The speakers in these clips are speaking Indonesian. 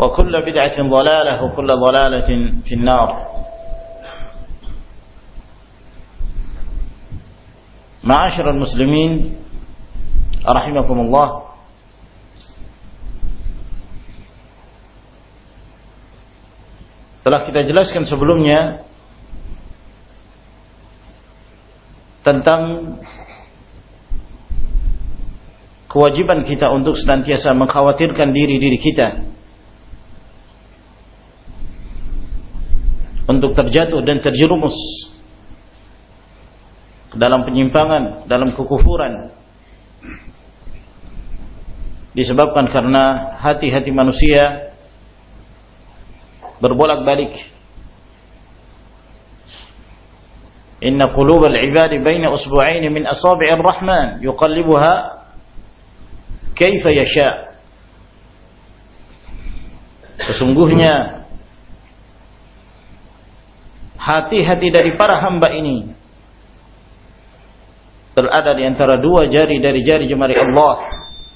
وكل بدعة ضلالة وكل ضلالة في النار. معاشر المسلمين رحمكم الله, telah kita jelaskan sebelumnya tentang kewajiban kita untuk senantiasa mengkhawatirkan diri kita untuk terjatuh dan terjerumus ke dalam penyimpangan, dalam kekufuran, disebabkan karena hati-hati manusia berbolak-balik. Inna qulubal ibadi baina usbu'aini min asabi'ir rahman yuqallibuha kaifa yasha. Sesungguhnya hati-hati dari para hamba ini berada di antara dua jari dari jari jemari Allah,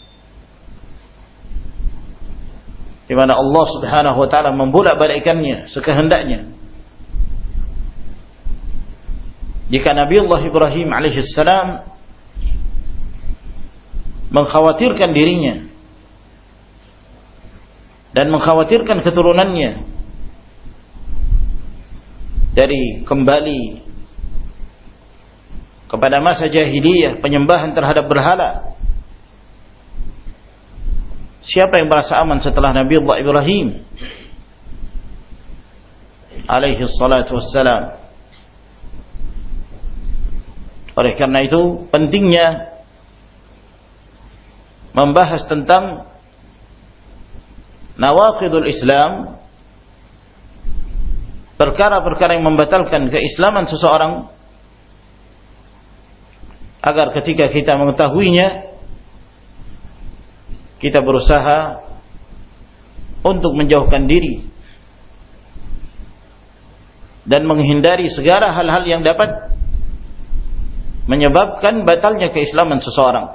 di mana Allah Subhanahu wa taala membolak-balikkannya sekehendaknya. Jika Nabi Allah Ibrahim alaihissalam mengkhawatirkan dirinya dan mengkhawatirkan keturunannya dari kembali kepada masa jahiliyah, penyembahan terhadap berhala, siapa yang merasa aman setelah Nabi Allah Ibrahim alaihi salatu wassalam? Oleh karena itu pentingnya membahas tentang nawaqidul Islam, perkara-perkara yang membatalkan keislaman seseorang, agar ketika kita mengetahuinya kita berusaha untuk menjauhkan diri dan menghindari segala hal-hal yang dapat menyebabkan batalnya keislaman seseorang.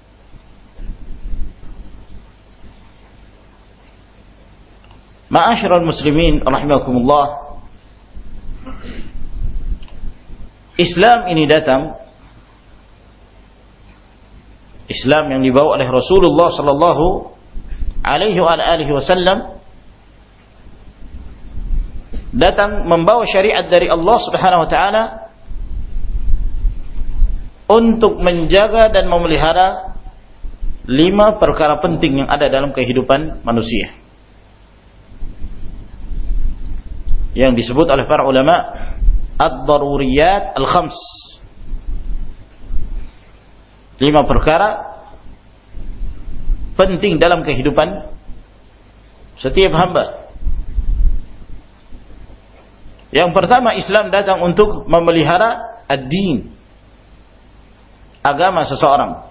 Ma'asyiral muslimin rahimakumullah, Islam ini datang, Islam yang dibawa oleh Rasulullah sallallahu alaihi wasallam, datang membawa syariat dari Allah Subhanahu wa taala untuk menjaga dan memelihara 5 perkara penting yang ada dalam kehidupan manusia, yang disebut oleh para ulama ad-daruriyat al-khams. 5 perkara penting dalam kehidupan setiap hamba. Yang pertama, Islam datang untuk memelihara ad-din, agama seseorang.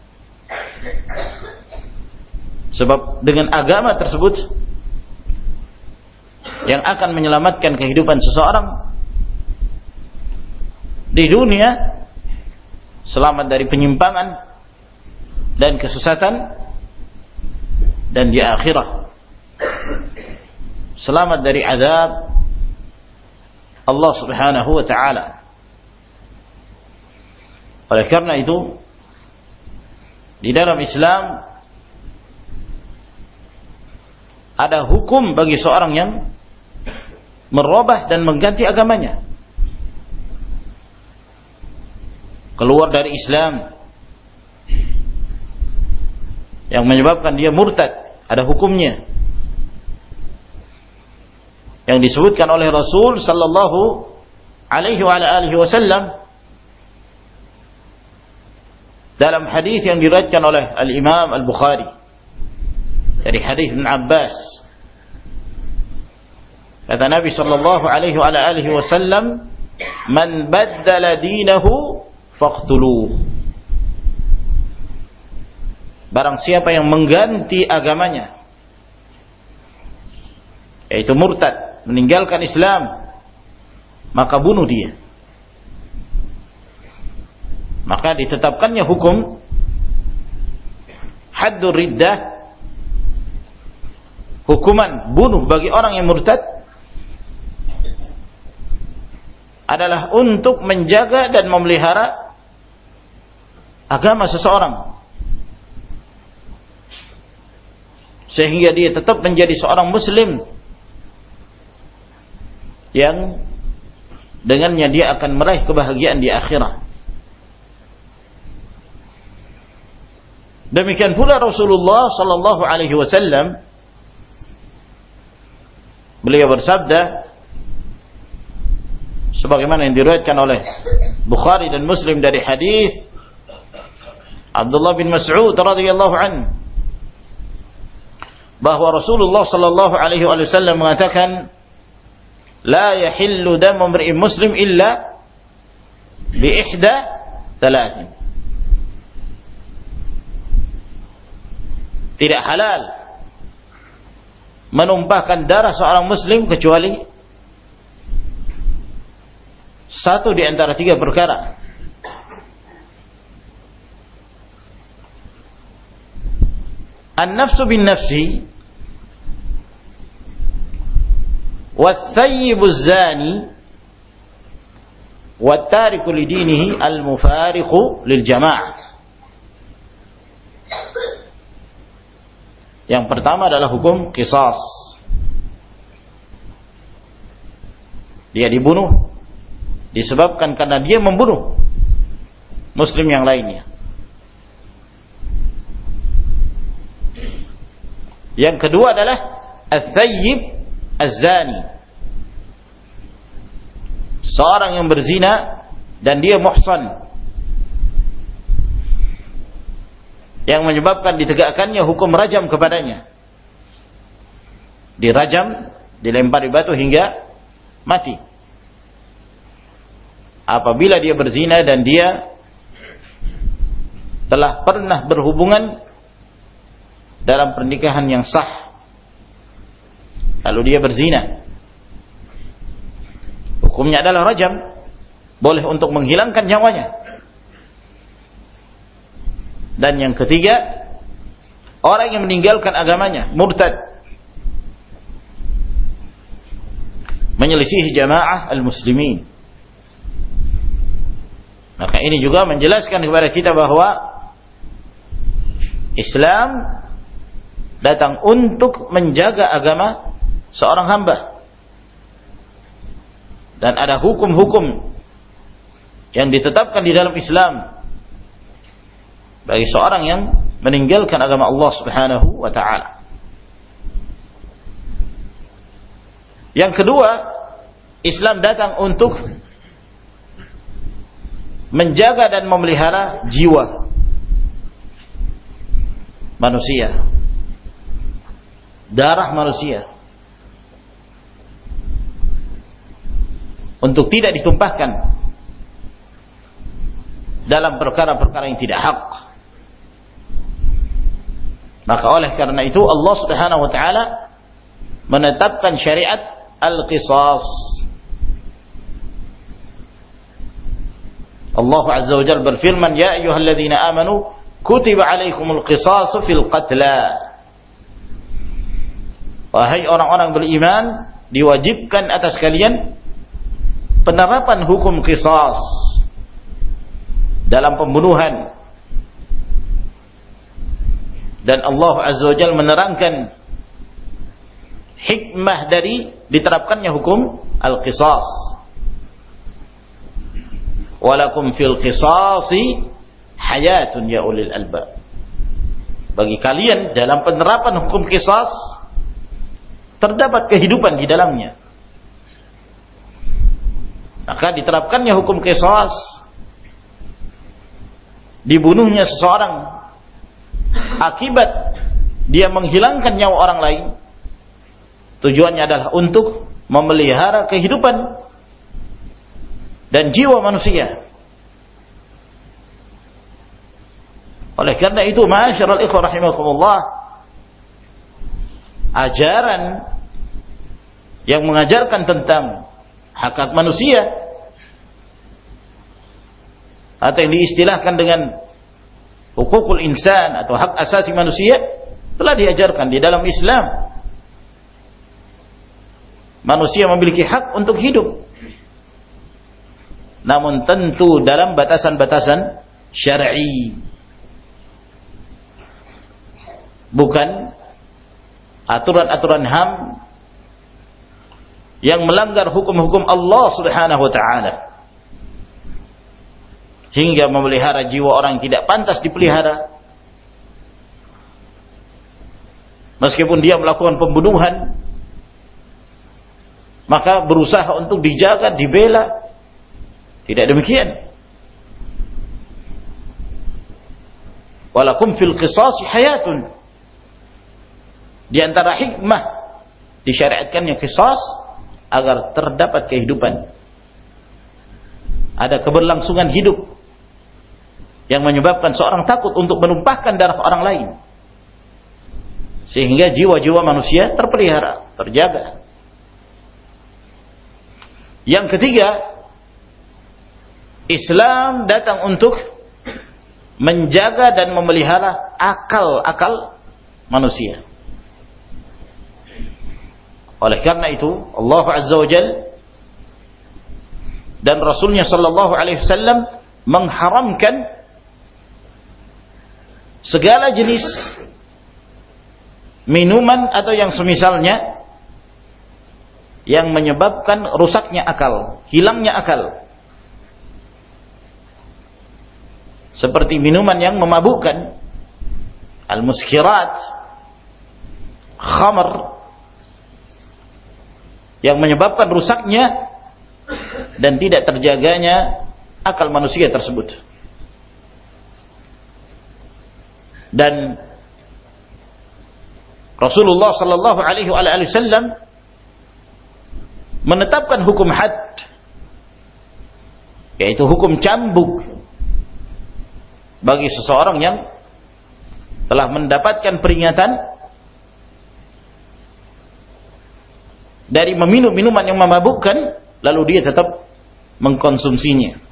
Sebab dengan agama tersebut yang akan menyelamatkan kehidupan seseorang di dunia, selamat dari penyimpangan dan kesesatan, dan di akhirat selamat dari azab Allah Subhanahu wa taala. Oleh karena itu, di dalam Islam ada hukum bagi seorang yang merubah dan mengganti agamanya, keluar dari Islam, yang menyebabkan dia murtad. Ada hukumnya yang disebutkan oleh Rasul sallallahu alaihi wasallam dalam hadis yang diriwayatkan oleh Al-Imam Al-Bukhari dari hadis Ibn Abbas. Kata Nabi sallallahu alaihi wasallam, "Man baddala dinahu faqtuluh." Barang siapa yang mengganti agamanya, yaitu murtad, meninggalkan Islam, maka bunuh dia. Maka ditetapkannya hukum haddur riddah, hukuman bunuh bagi orang yang murtad adalah untuk menjaga dan memelihara agama seseorang sehingga dia tetap menjadi seorang muslim yang dengannya dia akan meraih kebahagiaan di akhirat. Demikian pula Rasulullah sallallahu alaihi wasallam, beliau bersabda sebagaimana yang diriwayatkan oleh Bukhari dan Muslim dari hadis Abdullah bin Mas'ud radhiyallahu anhu, bahwa Rasulullah sallallahu alaihi wasallam mengatakan, la yahillu damu imri'in muslim illa bi ihda thalathin. Tidak halal menumpahkan darah seorang muslim kecuali satu di antara tiga perkara. An-nafsu bin nafsi, والثيب الزاني والتارك لدينه المفارق للجماعة. Yang pertama adalah hukum qisas. Dia dibunuh disebabkan karena dia membunuh muslim yang lainnya. Yang kedua adalah al-thayyib az-zani, seorang yang berzina dan dia muhsan, yang menyebabkan ditegakkannya hukum rajam kepadanya. Dirajam, dilempari batu hingga mati apabila dia berzina dan dia telah pernah berhubungan dalam pernikahan yang sah, lalu dia berzina. Hukumnya adalah rajam, boleh untuk menghilangkan nyawanya. Dan yang ketiga, orang yang meninggalkan agamanya, murtad, menyelisihi jamaah al-muslimin. Maka ini juga menjelaskan kepada kita bahwa Islam datang untuk menjaga agama seorang hamba. Dan ada hukum-hukum yang ditetapkan di dalam Islam bagi seorang yang meninggalkan agama Allah Subhanahu wa ta'ala. Yang kedua, Islam datang untuk menjaga dan memelihara jiwa manusia, darah manusia, untuk tidak ditumpahkan dalam perkara-perkara yang tidak hak. Maka oleh karena itu Allah Subhanahu wa ta'ala menetapkan syariat al-qisas. Allah Azza wa Jalla berfirman, ya ayyuhalladzina amanu kutiba alaikumul qisasu fil qatla. Wahai orang-orang beriman, diwajibkan atas kalian penerapan hukum qisas dalam pembunuhan. Dan Allah Azza wa Jalla menerangkan hikmah dari diterapkannya hukum al-qisas. Walakum fil qisasi hayatun ya ulil albab. Bagi kalian dalam penerapan hukum qisas terdapat kehidupan di dalamnya. Maka diterapkannya hukum qisas, dibunuhnya seseorang akibat dia menghilangkan nyawa orang lain, tujuannya adalah untuk memelihara kehidupan dan jiwa manusia. Oleh karena itu, ma'asyiral ikhwah rahimakumullah, ajaran yang mengajarkan tentang hak-hak manusia atau yang diistilahkan dengan hukukul insan atau hak asasi manusia telah diajarkan di dalam Islam Manusia memiliki hak untuk hidup, namun tentu dalam batasan-batasan syar'i, bukan aturan-aturan HAM yang melanggar hukum-hukum Allah Subhanahu wa taala hingga memelihara jiwa orang yang tidak pantas dipelihara, meskipun dia melakukan pembunuhan maka berusaha untuk dijaga, dibela. Tidak demikian. Walakum fil qisasi hayatun. Di antara hikmah disyariatkannya qisas agar terdapat kehidupan. Ada keberlangsungan hidup yang menyebabkan seorang takut untuk menumpahkan darah orang lain, sehingga jiwa-jiwa manusia terpelihara, terjaga. Yang ketiga, Islam datang untuk menjaga dan memelihara akal-akal manusia. Oleh karena itu, Allah Azza wa Jalla dan Rasulnya Sallallahu Alaihi Wasallam mengharamkan segala jenis minuman atau yang semisalnya yang menyebabkan rusaknya akal, hilangnya akal. Seperti minuman yang memabukkan, al-muskirat, khamr, yang menyebabkan rusaknya dan tidak terjaganya akal manusia tersebut. Dan Rasulullah sallallahu alaihi wasallam menetapkan hukum had, yaitu hukum cambuk bagi seseorang yang telah mendapatkan peringatan dari meminum minuman yang memabukkan lalu dia tetap mengkonsumsinya.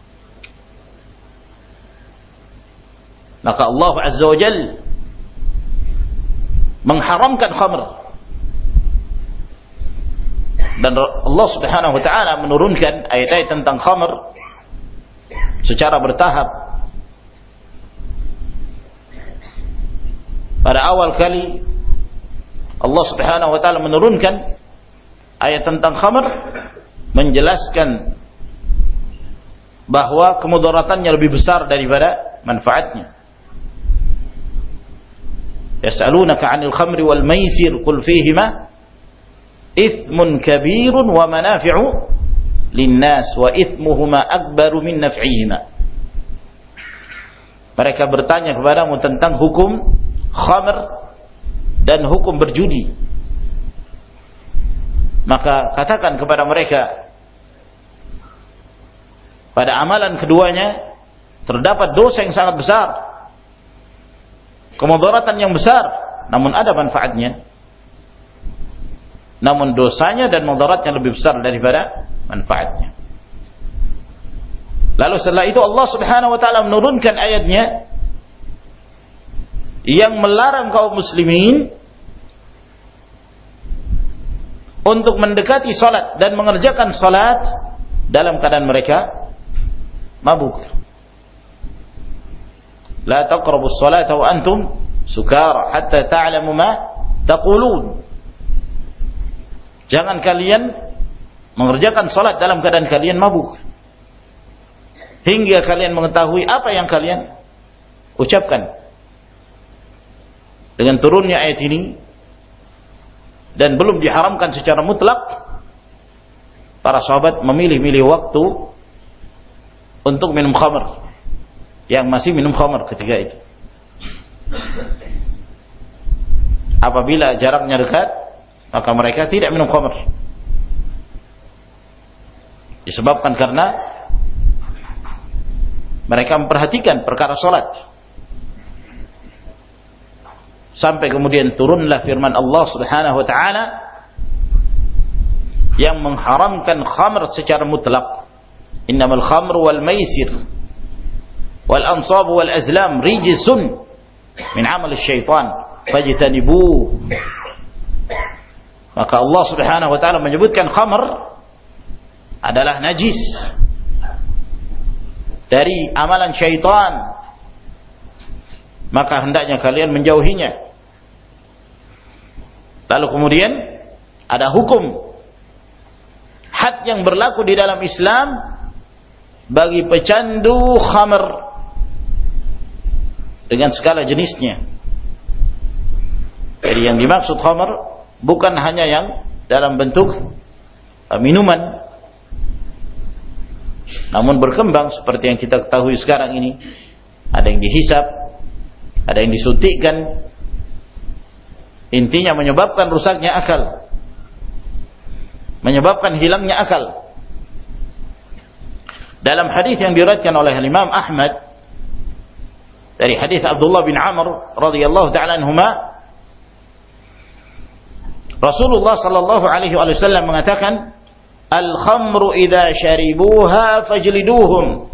Maka Allah Azza wa Jalla mengharamkan khamr, dan Allah Subhanahu wa taala menurunkan ayat-ayat tentang khamr secara bertahap. Pada awal kali Allah Subhanahu wa taala menurunkan ayat tentang khamr, menjelaskan bahwa kemudaratannya lebih besar daripada manfaatnya. Yas'alunaka 'anil khamri wal maisir qul fihima ithmun kabirun wa manafi'u linnas wa ithmuhuma akbaru min naf'ihima. Mereka bertanya kepadamu tentang hukum khamr dan hukum berjudi. Maka katakan kepada mereka, pada amalan keduanya terdapat dosa yang sangat besar, kemudaratan yang besar, namun ada manfaatnya. Namun dosanya dan mudaratnya lebih besar daripada manfaatnya. Lalu setelah itu Allah Subhanahu wa taala menurunkan ayatnya yang melarang kaum muslimin untuk mendekati salat dan mengerjakan salat dalam keadaan mereka mabuk. La taqrabus salata wa antum sukara hatta ta'lamu ma taqulun. Jangan kalian mengerjakan salat dalam keadaan kalian mabuk, hingga kalian mengetahui apa yang kalian ucapkan. Dengan turunnya ayat ini dan belum diharamkan secara mutlak, para sahabat memilih-milih waktu untuk minum khamr, yang masih minum khamr ketika itu. Apabila jaraknya dekat, maka mereka tidak minum khamr. Disebabkan karena mereka memperhatikan perkara salat. Sampai kemudian turunlah firman Allah Subhanahu wa taala yang mengharamkan khamr secara mutlak. Innamal khamru wal maisir wal ansab wal azlam rijsun min amal syaitan fajtanibuh. Maka Allah Subhanahu wa taala menyebutkan khamr adalah najis dari amalan syaitan, maka hendaknya kalian menjauhinya. Lalu kemudian ada hukum had yang berlaku di dalam Islam bagi pecandu khamr dengan segala jenisnya. Jadi yang dimaksud khamr bukan hanya yang dalam bentuk minuman, namun berkembang seperti yang kita ketahui sekarang ini. Ada yang dihisap, ada yang disuntikkan. Intinya menyebabkan rusaknya akal, menyebabkan hilangnya akal. Dalam hadis yang diriwayatkan oleh Imam Ahmad dari hadis Abdullah bin Amr radhiyallahu ta'ala anhuma, Rasulullah sallallahu alaihi wasallam mengatakan, al-khamru idza syaribuha fajliduhum,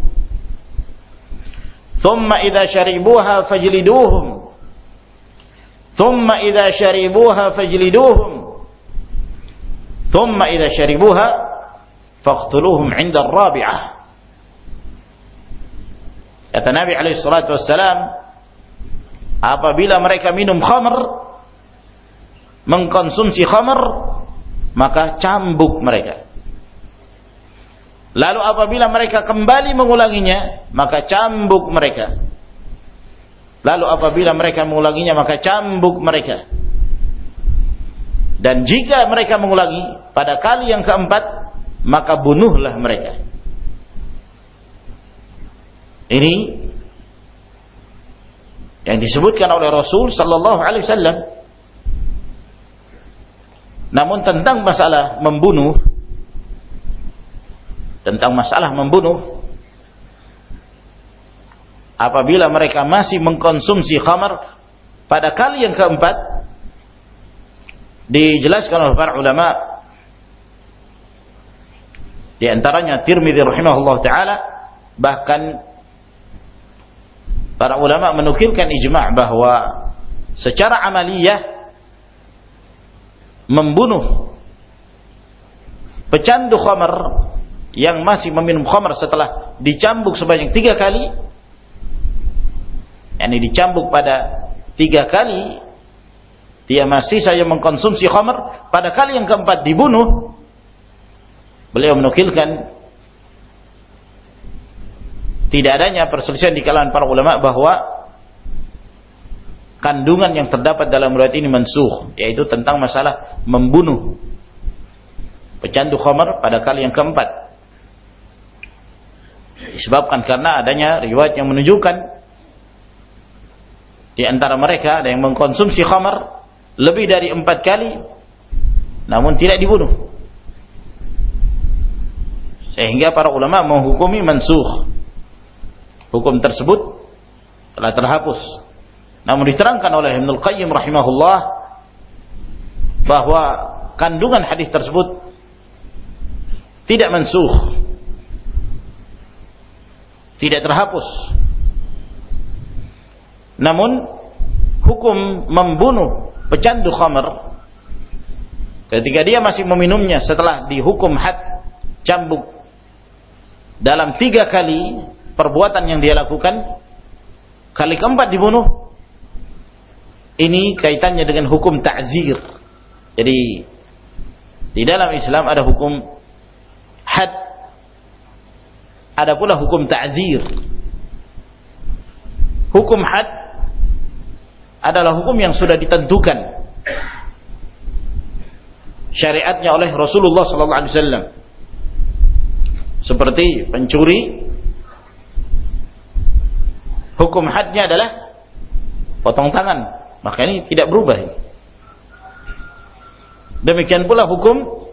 thumma idza syaribuha fajliduhum, thumma idza syaribuha fajliduhum, thumma idza syaribuha faqtuluhum 'inda ar-rabi'ah. Kata Nabi alaihi salatu wassalam, apabila mereka minum khamr, mengkonsumsi khamr, maka cambuk mereka. Lalu apabila mereka kembali mengulanginya, maka cambuk mereka. Lalu apabila mereka mengulanginya, maka cambuk mereka. Dan jika mereka mengulangi pada kali yang keempat, maka bunuhlah mereka. Ini yang disebutkan oleh Rasul sallallahu alaihi wasallam. Namun tentang masalah membunuh, apabila mereka masih mengkonsumsi khamar pada kali yang keempat, dijelaskan oleh para ulama, di antaranya Tirmidzi rahimahullah taala, bahkan para ulama menukilkan ijma' bahwa secara amaliyah membunuh pecandu khamr yang masih meminum khamr setelah dicambuk sebanyak 3 kali, yakni dicambuk pada 3 kali, dia masih saja mengkonsumsi khamr, pada kali yang keempat dibunuh. Beliau menukilkan tidak adanya perselisihan di kalangan para ulama bahwa kandungan yang terdapat dalam riwayat ini mansukh, yaitu tentang masalah membunuh pecandu khamr pada kali yang keempat. Disebabkan karena adanya riwayat yang menunjukkan di antara mereka ada yang mengkonsumsi khamr lebih dari 4 kali, namun tidak dibunuh, sehingga para ulama menghukumi mansukh. Hukum tersebut telah terhapus. Namun diterangkan oleh Ibnul Qayyim rahimahullah bahwa kandungan hadis tersebut tidak mansukh, tidak terhapus. Namun hukum membunuh pecandu khamr ketika dia masih meminumnya setelah dihukum had cambuk dalam 3 kali perbuatan yang dia lakukan, kali keempat dibunuh, ini kaitannya dengan hukum ta'zir. Jadi di dalam Islam ada hukum had, ada pula hukum ta'zir. Hukum had adalah hukum yang sudah ditentukan syariatnya oleh Rasulullah sallallahu alaihi wasallam. Seperti pencuri, hukum hadnya adalah potong tangan. Maka ini tidak berubah. Demikian pula hukum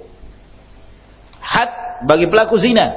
had bagi pelaku zina.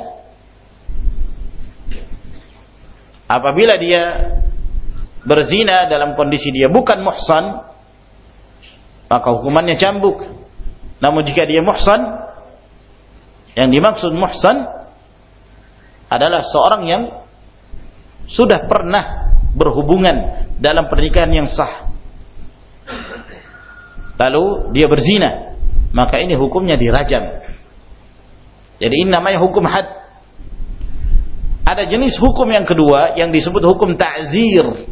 Apabila dia berzina dalam kondisi dia bukan muhsan, maka hukumannya cambuk. Namun jika dia muhsan, yang dimaksud muhsan adalah seorang yang sudah pernah berhubungan dalam pernikahan yang sah, lalu dia berzina, maka ini hukumnya dirajam. Jadi ini namanya hukum had. Ada jenis hukum yang kedua yang disebut hukum ta'zir.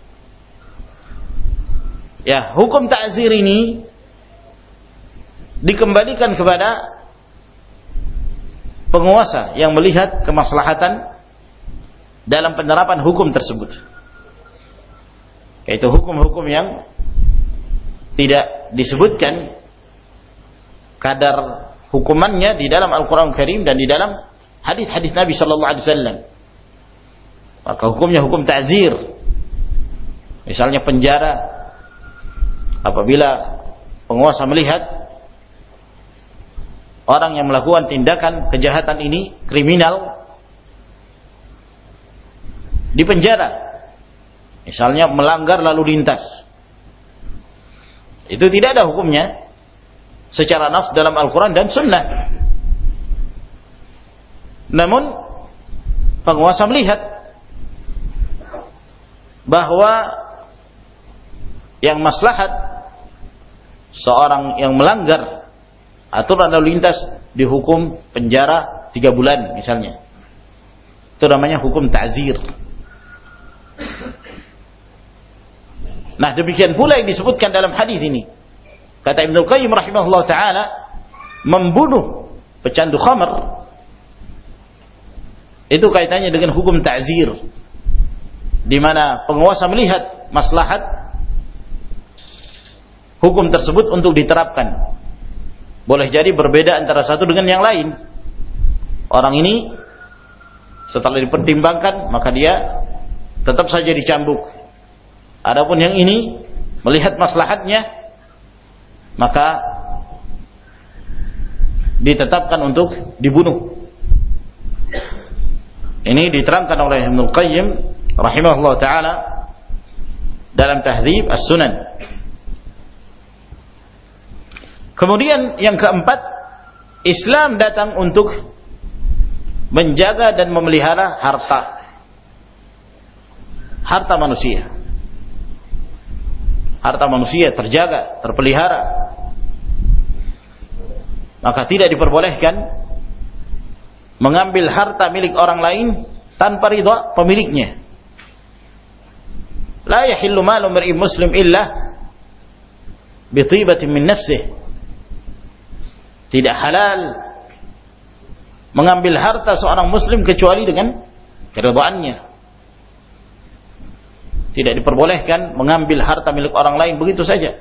Ya, hukum ta'zir ini dikembalikan kepada penguasa yang melihat kemaslahatan dalam penerapan hukum tersebut. Yaitu hukum-hukum yang tidak disebutkan kadar hukumannya di dalam Al-Quran Karim dan di dalam hadis-hadis Nabi Sallallahu Alaihi Wasallam. Maka hukumnya hukum ta'zir. Misalnya penjara apabila penguasa melihat orang yang melakukan tindakan kejahatan ini kriminal, dipenjara. Misalnya melanggar lalu lintas, itu tidak ada hukumnya secara nafs dalam Al-Quran dan Sunnah. Namun penguasa melihat bahwa yang maslahat seorang yang melanggar aturan lalu lintas dihukum penjara 3 bulan misalnya, itu namanya hukum ta'zir. Nah, demikian pula yang disebutkan dalam hadis ini. Kata Ibnu Qayyim rahimahullah ta'ala, membunuh pecandu khamr itu kaitannya dengan hukum ta'zir, di mana penguasa melihat maslahat hukum tersebut untuk diterapkan. Boleh jadi berbeda antara satu dengan yang lain. Orang ini setelah dipertimbangkan maka dia tetap saja dicambuk. Adapun yang ini melihat maslahatnya maka ditetapkan untuk dibunuh. Ini diterangkan oleh Ibnu Qayyim rahimahullah taala dalam Tahdzib As-Sunan. Kemudian yang keempat, Islam datang untuk menjaga dan memelihara harta manusia. Harta manusia terjaga, terpelihara. Maka tidak diperbolehkan mengambil harta milik orang lain tanpa ridha pemiliknya. La yahillu malu mar'in muslim illa bi tibatin min nafsihi. Tidak halal mengambil harta seorang muslim kecuali dengan keridhaannya. Tidak diperbolehkan mengambil harta milik orang lain begitu saja.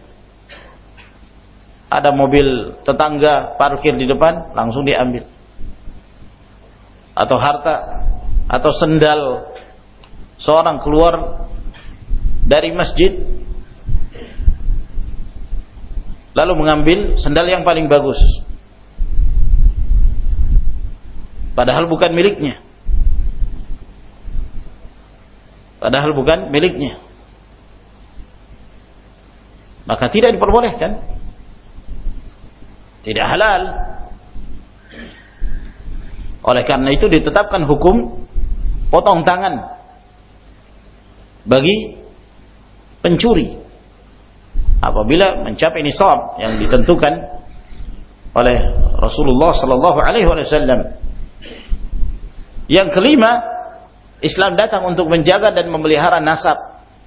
Ada mobil tetangga parkir di depan, langsung diambil. Atau harta atau sendal seorang keluar dari masjid lalu mengambil sendal yang paling bagus, padahal bukan miliknya. Padahal bukan miliknya. Maka tidak diperbolehkan. Tidak halal. Oleh karena itu ditetapkan hukum potong tangan bagi pencuri apabila mencapai nisab yang ditentukan oleh Rasulullah sallallahu alaihi wasallam. Yang kelima, Islam datang untuk menjaga dan memelihara nasab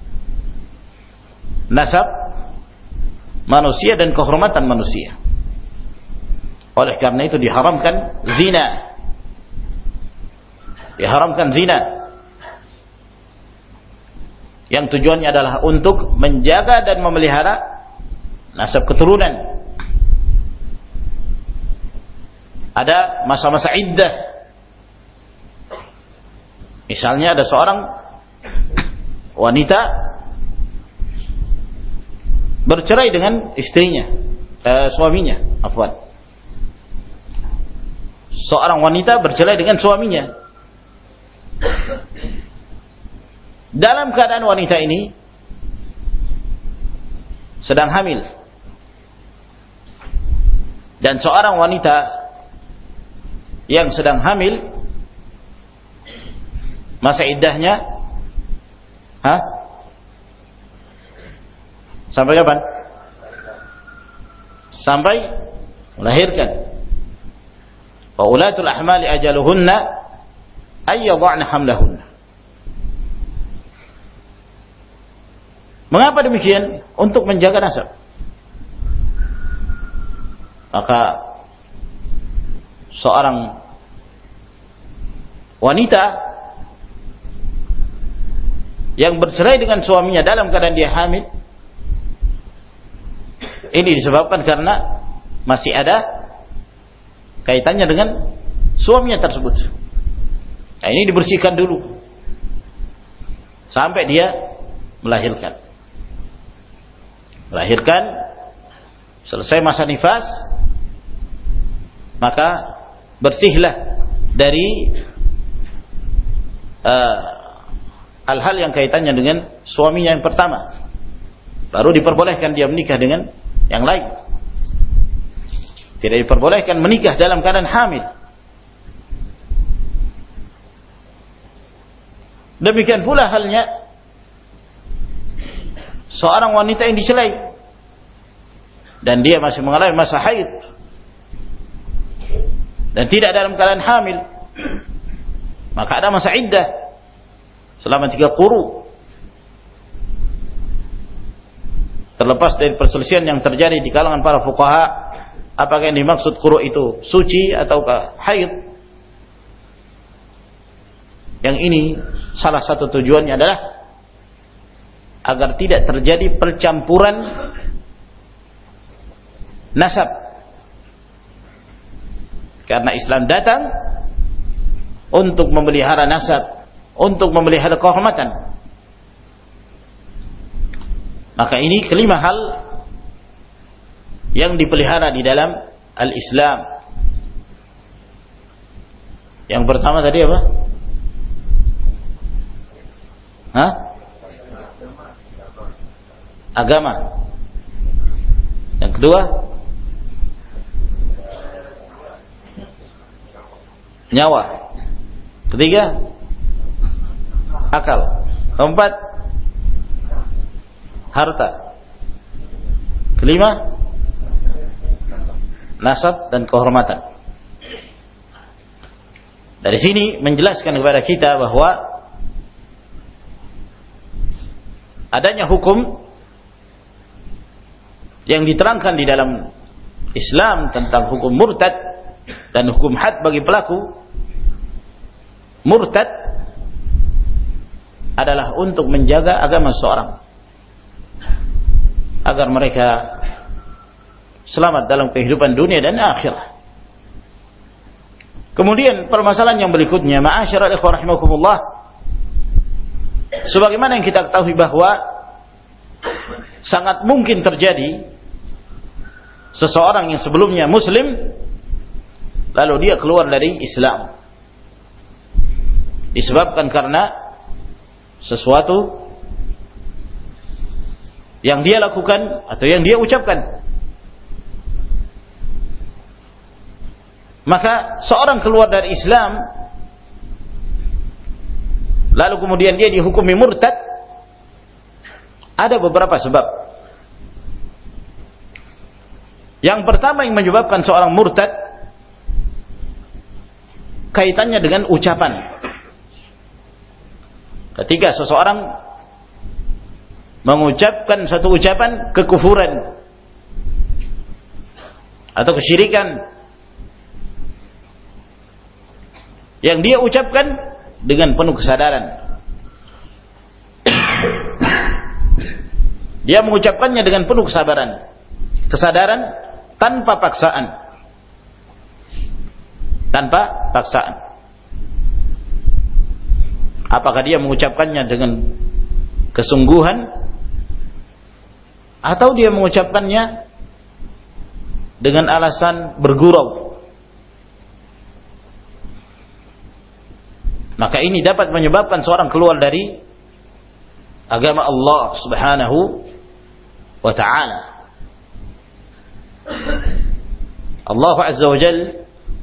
manusia dan kehormatan manusia. Oleh karena itu diharamkan zina. Yang tujuannya adalah untuk menjaga dan memelihara nasab keturunan. Ada masa-masa iddah. Misalnya ada seorang wanita bercerai dengan suaminya. Seorang wanita bercerai dengan suaminya. Dalam keadaan wanita ini sedang hamil. Dan seorang wanita yang sedang hamil, masa iddahnya sampai kapan? Sampai melahirkan. Wa ulatul ahmali ajaluhunna ay yadh'na hamlahunna. Mengapa demikian? Untuk menjaga nasab. Maka seorang wanita yang bercerai dengan suaminya dalam keadaan dia hamil, ini disebabkan karena masih ada kaitannya dengan suaminya tersebut. Nah, ini dibersihkan dulu sampai dia melahirkan. Selesai masa nifas, maka bersihlah dari hal-hal yang kaitannya dengan suaminya yang pertama, baru diperbolehkan dia menikah dengan yang lain. Tidak diperbolehkan menikah dalam keadaan hamil. Demikian pula halnya seorang wanita yang dicelai dan dia masih mengalami masa haid dan tidak dalam keadaan hamil, maka ada masa iddah selama 3 quru. Terlepas dari perselisihan yang terjadi di kalangan para fuqaha, apakah yang dimaksud quru itu suci ataukah haid. Yang ini salah satu tujuannya adalah agar tidak terjadi percampuran nasab. Karena Islam datang untuk memelihara nasab, untuk memelihara kehormatan. Maka ini kelima hal yang dipelihara di dalam al-Islam. Yang pertama tadi apa? Agama. Yang kedua, nyawa. Ketiga, akal. Keempat, harta. Kelima, nasab dan kehormatan. Dari sini menjelaskan kepada kita bahwa adanya hukum yang diterangkan di dalam Islam tentang hukum murtad dan hukum had bagi pelaku murtad adalah untuk menjaga agama seseorang agar mereka selamat dalam kehidupan dunia dan akhirat. Kemudian permasalahan yang berikutnya, ma'asyiral ikhwah rahimakumullah, sebagaimana yang kita ketahui bahwa sangat mungkin terjadi seseorang yang sebelumnya muslim lalu dia keluar dari Islam disebabkan karena sesuatu yang dia lakukan atau yang dia ucapkan. Maka seorang keluar dari Islam lalu kemudian dia dihukumi murtad, ada beberapa sebab. Yang pertama yang menyebabkan seorang murtad kaitannya dengan ucapan. Ketika seseorang mengucapkan satu ucapan kekufuran atau kesyirikan yang dia ucapkan dengan penuh kesadaran, dia mengucapkannya dengan penuh kesadaran tanpa paksaan. Apakah dia mengucapkannya dengan kesungguhan atau dia mengucapkannya dengan alasan bergurau? Maka ini dapat menyebabkan seorang keluar dari agama Allah Subhanahu wa ta'ala. Allah Azza wa Jalla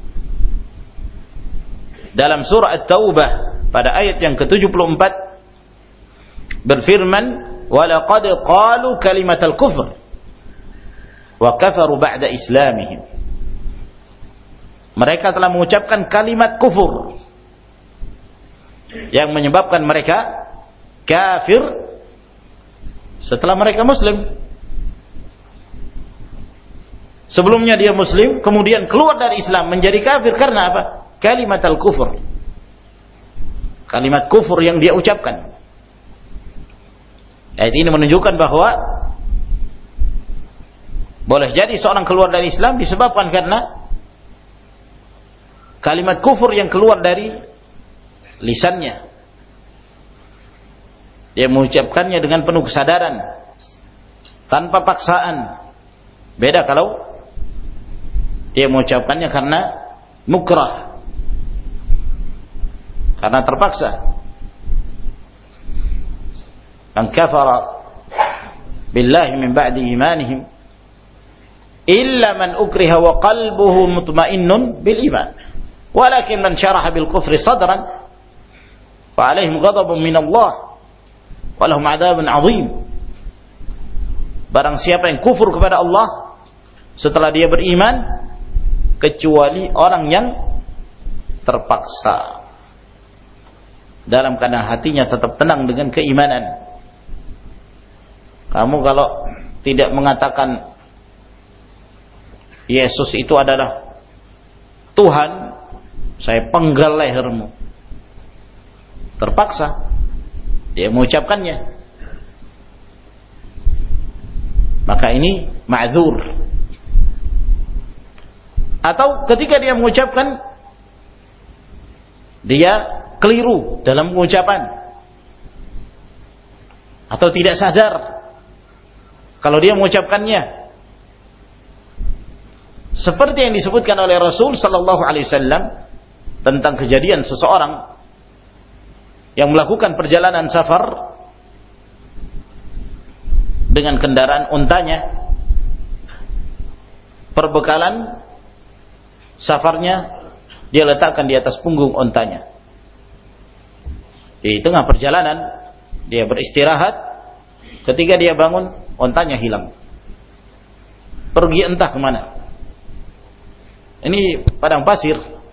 dalam surah At-Taubah pada ayat yang ke-74 berfirman, "Wa laqad qalu kalimatal kufr wa kafaru ba'da islamihim." mereka telah mengucapkan kalimat kufur yang menyebabkan mereka kafir setelah mereka muslim. Sebelumnya dia muslim, kemudian keluar dari Islam menjadi kafir karena apa? Kalimat al-kufur. Kalimat kufur yang dia ucapkan. Ayat ini menunjukkan bahwa boleh jadi seorang keluar dari Islam disebabkan karena kalimat kufur yang keluar dari lisannya. Dia mengucapkannya dengan penuh kesadaran, tanpa paksaan. Beda kalau dia mengucapkannya karena mukrah, karena terpaksa. Man kafara billahi min ba'di imanihim illa man ukriha wa qalbuhu mutmainnun bil iman walakin man syaraha bil kufri sadran fa alaihim ghadabun min Allah wa lahum 'adzabun 'adzim. Barang siapa yang kufur kepada Allah setelah dia beriman, kecuali orang yang terpaksa, dalam keadaan hatinya tetap tenang dengan keimanan. Kamu kalau tidak mengatakan Yesus itu adalah Tuhan, saya penggal lehermu. Terpaksa dia mengucapkannya, maka ini ma'dzur. Atau ketika dia mengucapkan, dia keliru dalam pengucapan, atau tidak sadar kalau dia mengucapkannya, seperti yang disebutkan oleh Rasul sallallahu alaihi wasallam tentang kejadian seseorang yang melakukan perjalanan safar dengan kendaraan untanya. Perbekalan safarnya dia letakkan di atas punggung untanya. Di tengah perjalanan dia beristirahat. Ketika dia bangun, untanya hilang, pergi entah kemana. Ini padang pasir,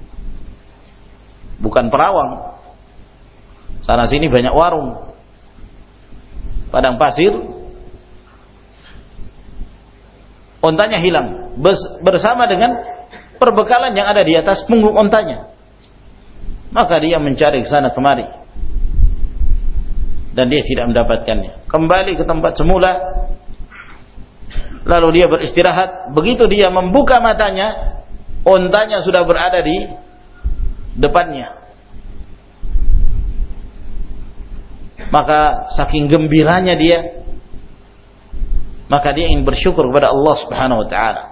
bukan Perawang. Sana sini banyak warung. Padang pasir, untanya hilang bersama dengan perbekalan yang ada di atas punggung untanya. Maka dia mencari ke sana kemari dan dia tidak mendapatkannya. Kembali ke tempat semula, lalu dia beristirahat. Begitu dia membuka matanya, untanya sudah berada di depannya. Maka saking gembiranya dia, maka dia ingin bersyukur kepada Allah Subhanahu wa taala.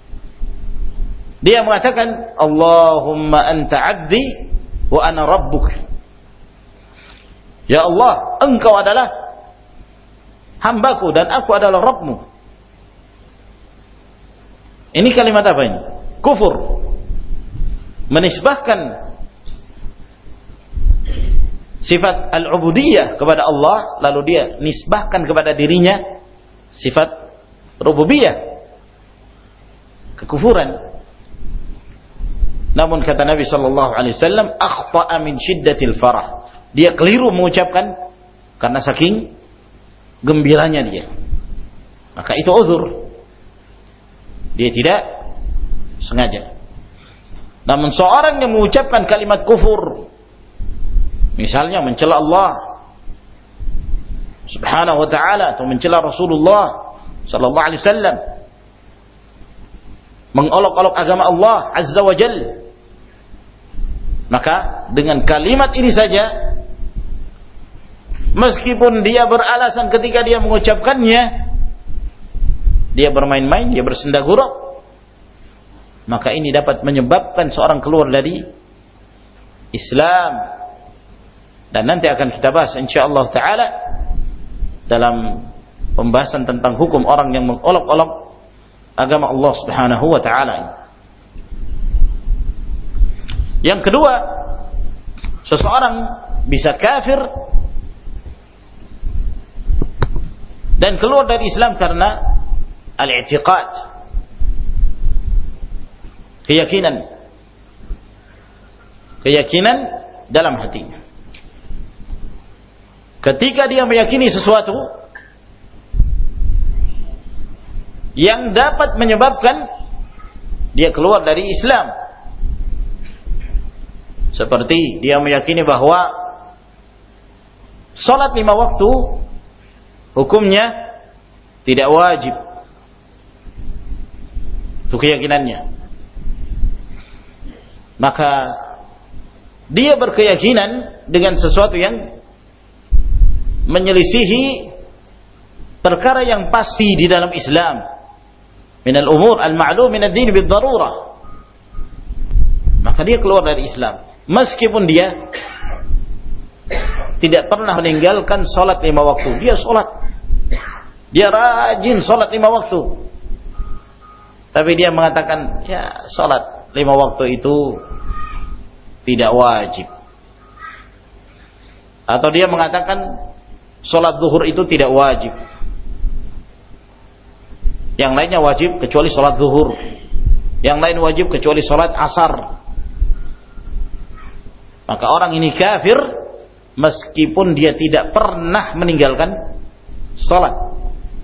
Dia mengatakan, Allahumma anta abdi wa ana rabbuk. Ya Allah, engkau adalah hambaku dan aku adalah Rabbmu. Ini kalimat apa ini? Kufur. Menisbahkan sifat al-ubudiyah kepada Allah, lalu dia nisbahkan kepada dirinya sifat rububiyah, kekufuran. Namun kata Nabi sallallahu alaihi wasallam, akhta'a min syiddatil farah. Dia keliru mengucapkan karena saking gembiranya dia. Maka itu uzur. Dia tidak sengaja. Namun seorang yang mengucapkan kalimat kufur, misalnya mencela Allah Subhanahu wa ta'ala atau mencela Rasulullah sallallahu alaihi wasallam, mengolok-olok agama Allah azza wa jalla, maka dengan kalimat ini saja, meskipun dia beralasan ketika dia mengucapkannya, dia bermain-main, dia bersenda-gurau, maka ini dapat menyebabkan seorang keluar dari Islam. Dan nanti akan kita bahas insyaallah ta'ala dalam pembahasan tentang hukum orang yang mengolok-olok agama Allah Subhanahu wa ta'ala. Yang kedua, seseorang bisa kafir dan keluar dari Islam karena al-i'tiqad, keyakinan. keyakinan dalam hatinya. Ketika dia meyakini sesuatu yang dapat menyebabkan dia keluar dari Islam, seperti dia meyakini bahwa salat 5 waktu hukumnya tidak wajib, itu keyakinannya, maka dia berkeyakinan dengan sesuatu yang menyelisihi perkara yang pasti di dalam Islam, minal umur al-ma'lum min ad-din bid-darurah, maka dia keluar dari Islam meskipun dia tidak pernah meninggalkan salat 5 waktu. Dia salat, dia rajin salat 5 waktu, tapi dia mengatakan ya salat 5 waktu itu tidak wajib, atau dia mengatakan salat zuhur itu tidak wajib, yang lainnya wajib kecuali salat zuhur, yang lain wajib kecuali salat asar. Maka orang ini kafir meskipun dia tidak pernah meninggalkan salat.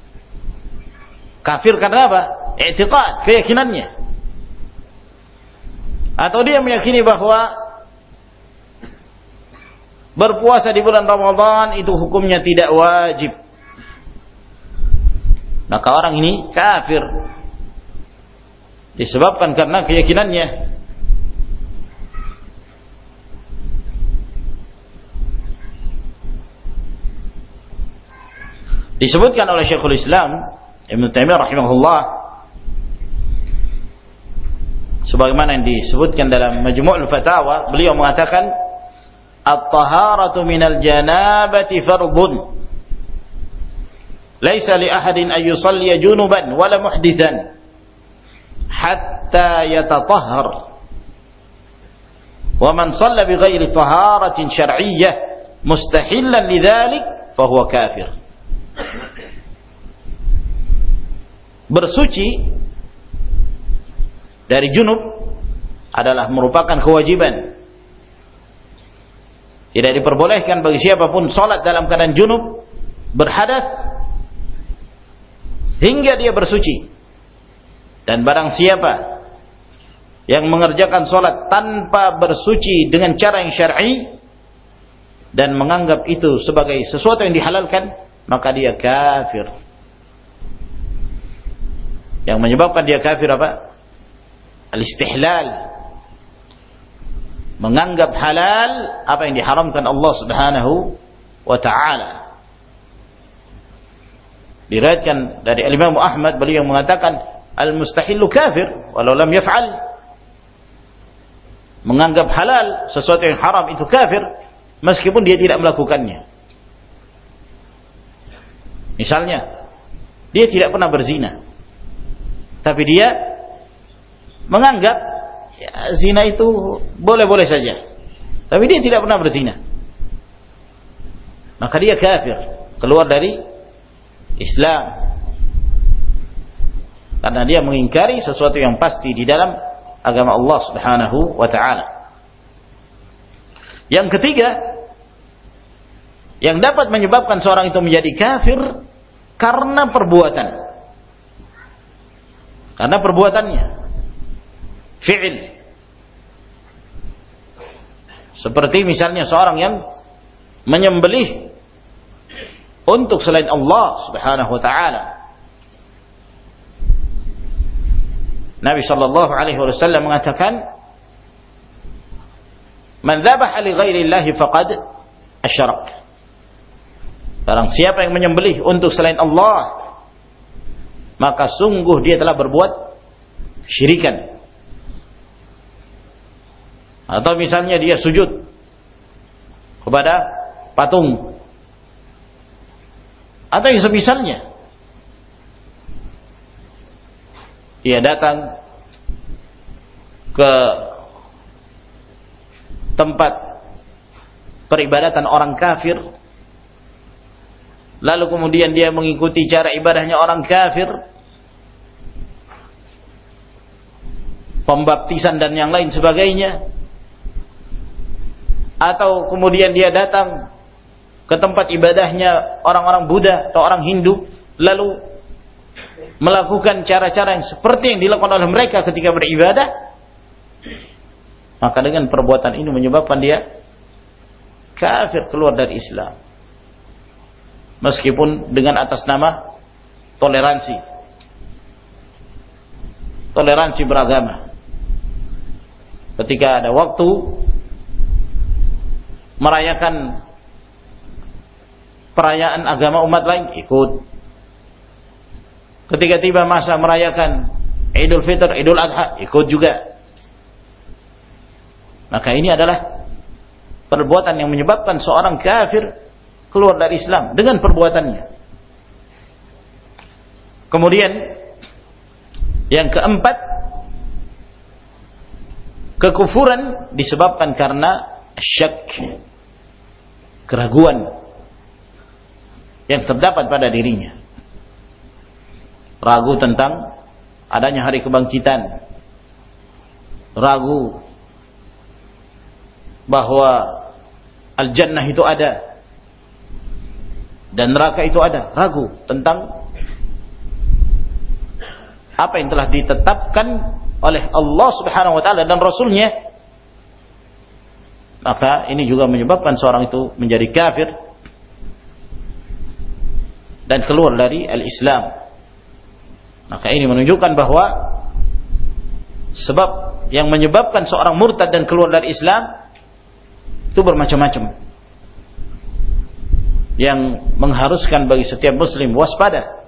Kafir karena apa? I'tiqad, keyakinannya. Atau dia meyakini bahwa berpuasa di bulan Ramadan itu hukumnya tidak wajib, maka orang ini kafir disebabkan karena keyakinannya. Disebutkan oleh Syekhul Islam Ibnu Taimiyah rahimahullah, sebagaimana yang disebutkan dalam Majmu'ul Fatawa, beliau mengatakan at-taharatu minal janabati fardun laisa li ahadin an yusalli junuban wala muhdithan hatta yatatahhar wa man shalla bighairi taharatin syar'iyyah mustahillan lidzalik fa huwa kafir. Bersuci dari junub adalah merupakan kewajiban. Tidak diperbolehkan bagi siapapun salat dalam keadaan junub, berhadas, hingga dia bersuci. Dan barang siapa yang mengerjakan salat tanpa bersuci dengan cara yang syar'i dan menganggap itu sebagai sesuatu yang dihalalkan, maka dia kafir. Yang menyebabkan dia kafir apa? Al-istihlal, menganggap halal apa yang diharamkan Allah Subhanahu wa ta'ala. Diriwayatkan dari Imam Ahmad, beliau mengatakan al-mustahillu kafir walau lam yaf'al. Menganggap halal sesuatu yang haram itu kafir meskipun dia tidak melakukannya. Misalnya dia tidak pernah berzina, tapi dia menganggap ya, zina itu boleh-boleh saja, tapi dia tidak pernah berzina, maka dia kafir, keluar dari Islam, karena dia mengingkari sesuatu yang pasti di dalam agama Allah Subhanahu wa ta'ala. Yang ketiga yang dapat menyebabkan seorang itu menjadi kafir karena perbuatannya, fi'il. Seperti misalnya seorang yang menyembelih untuk selain Allah Subhanahu wa ta'ala. Nabi sallallahu alaihi wasallam mengatakan, "Man dzabaha li ghairi Allah faqad asyrak." Barang siapa yang menyembelih untuk selain Allah, maka sungguh dia telah berbuat syirikan. Atau misalnya dia sujud kepada patung atau yang semisalnya. Dia datang ke tempat peribadatan orang kafir, lalu kemudian dia mengikuti cara ibadahnya orang kafir, pembaptisan dan yang lain sebagainya, atau kemudian dia datang ke tempat ibadahnya orang-orang Buddha atau orang Hindu, lalu melakukan cara-cara yang seperti yang dilakukan oleh mereka ketika beribadah, maka dengan perbuatan ini menyebabkan dia kafir, keluar dari Islam, meskipun dengan atas nama toleransi beragama. Ketika ada waktu merayakan perayaan agama umat lain, ikut. Ketika tiba masa merayakan Idul Fitr, Idul Adha, ikut juga. Maka ini adalah perbuatan yang menyebabkan seorang kafir keluar dari Islam dengan perbuatannya. Kemudian yang keempat, kekufuran disebabkan karena syak, keraguan yang terdapat pada dirinya. Ragu tentang adanya hari kebangkitan, ragu bahwa al-jannah itu ada dan neraka itu ada, ragu tentang apa yang telah ditetapkan oleh Allah Subhanahu wa taala dan Rasulnya. Maka ini juga menyebabkan seorang itu menjadi kafir dan keluar dari al-Islam. Maka ini menunjukkan bahwa sebab yang menyebabkan seorang murtad dan keluar dari Islam itu bermacam-macam, yang mengharuskan bagi setiap muslim waspada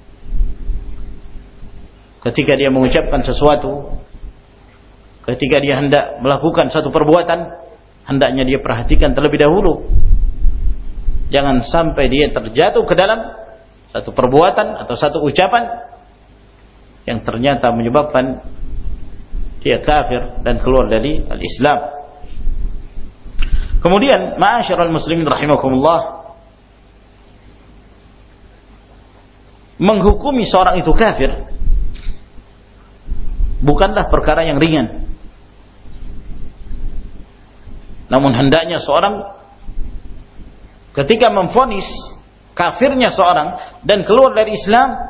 ketika dia mengucapkan sesuatu, ketika dia hendak melakukan satu perbuatan, hendaknya dia perhatikan terlebih dahulu. Jangan sampai dia terjatuh ke dalam satu perbuatan atau satu ucapan yang ternyata menyebabkan dia kafir dan keluar dari al-Islam. Kemudian, ma'asyiral muslimin rahimakumullah, menghukumi seorang itu kafir bukanlah perkara yang ringan. Namun hendaknya seorang ketika memvonis kafirnya seorang dan keluar dari Islam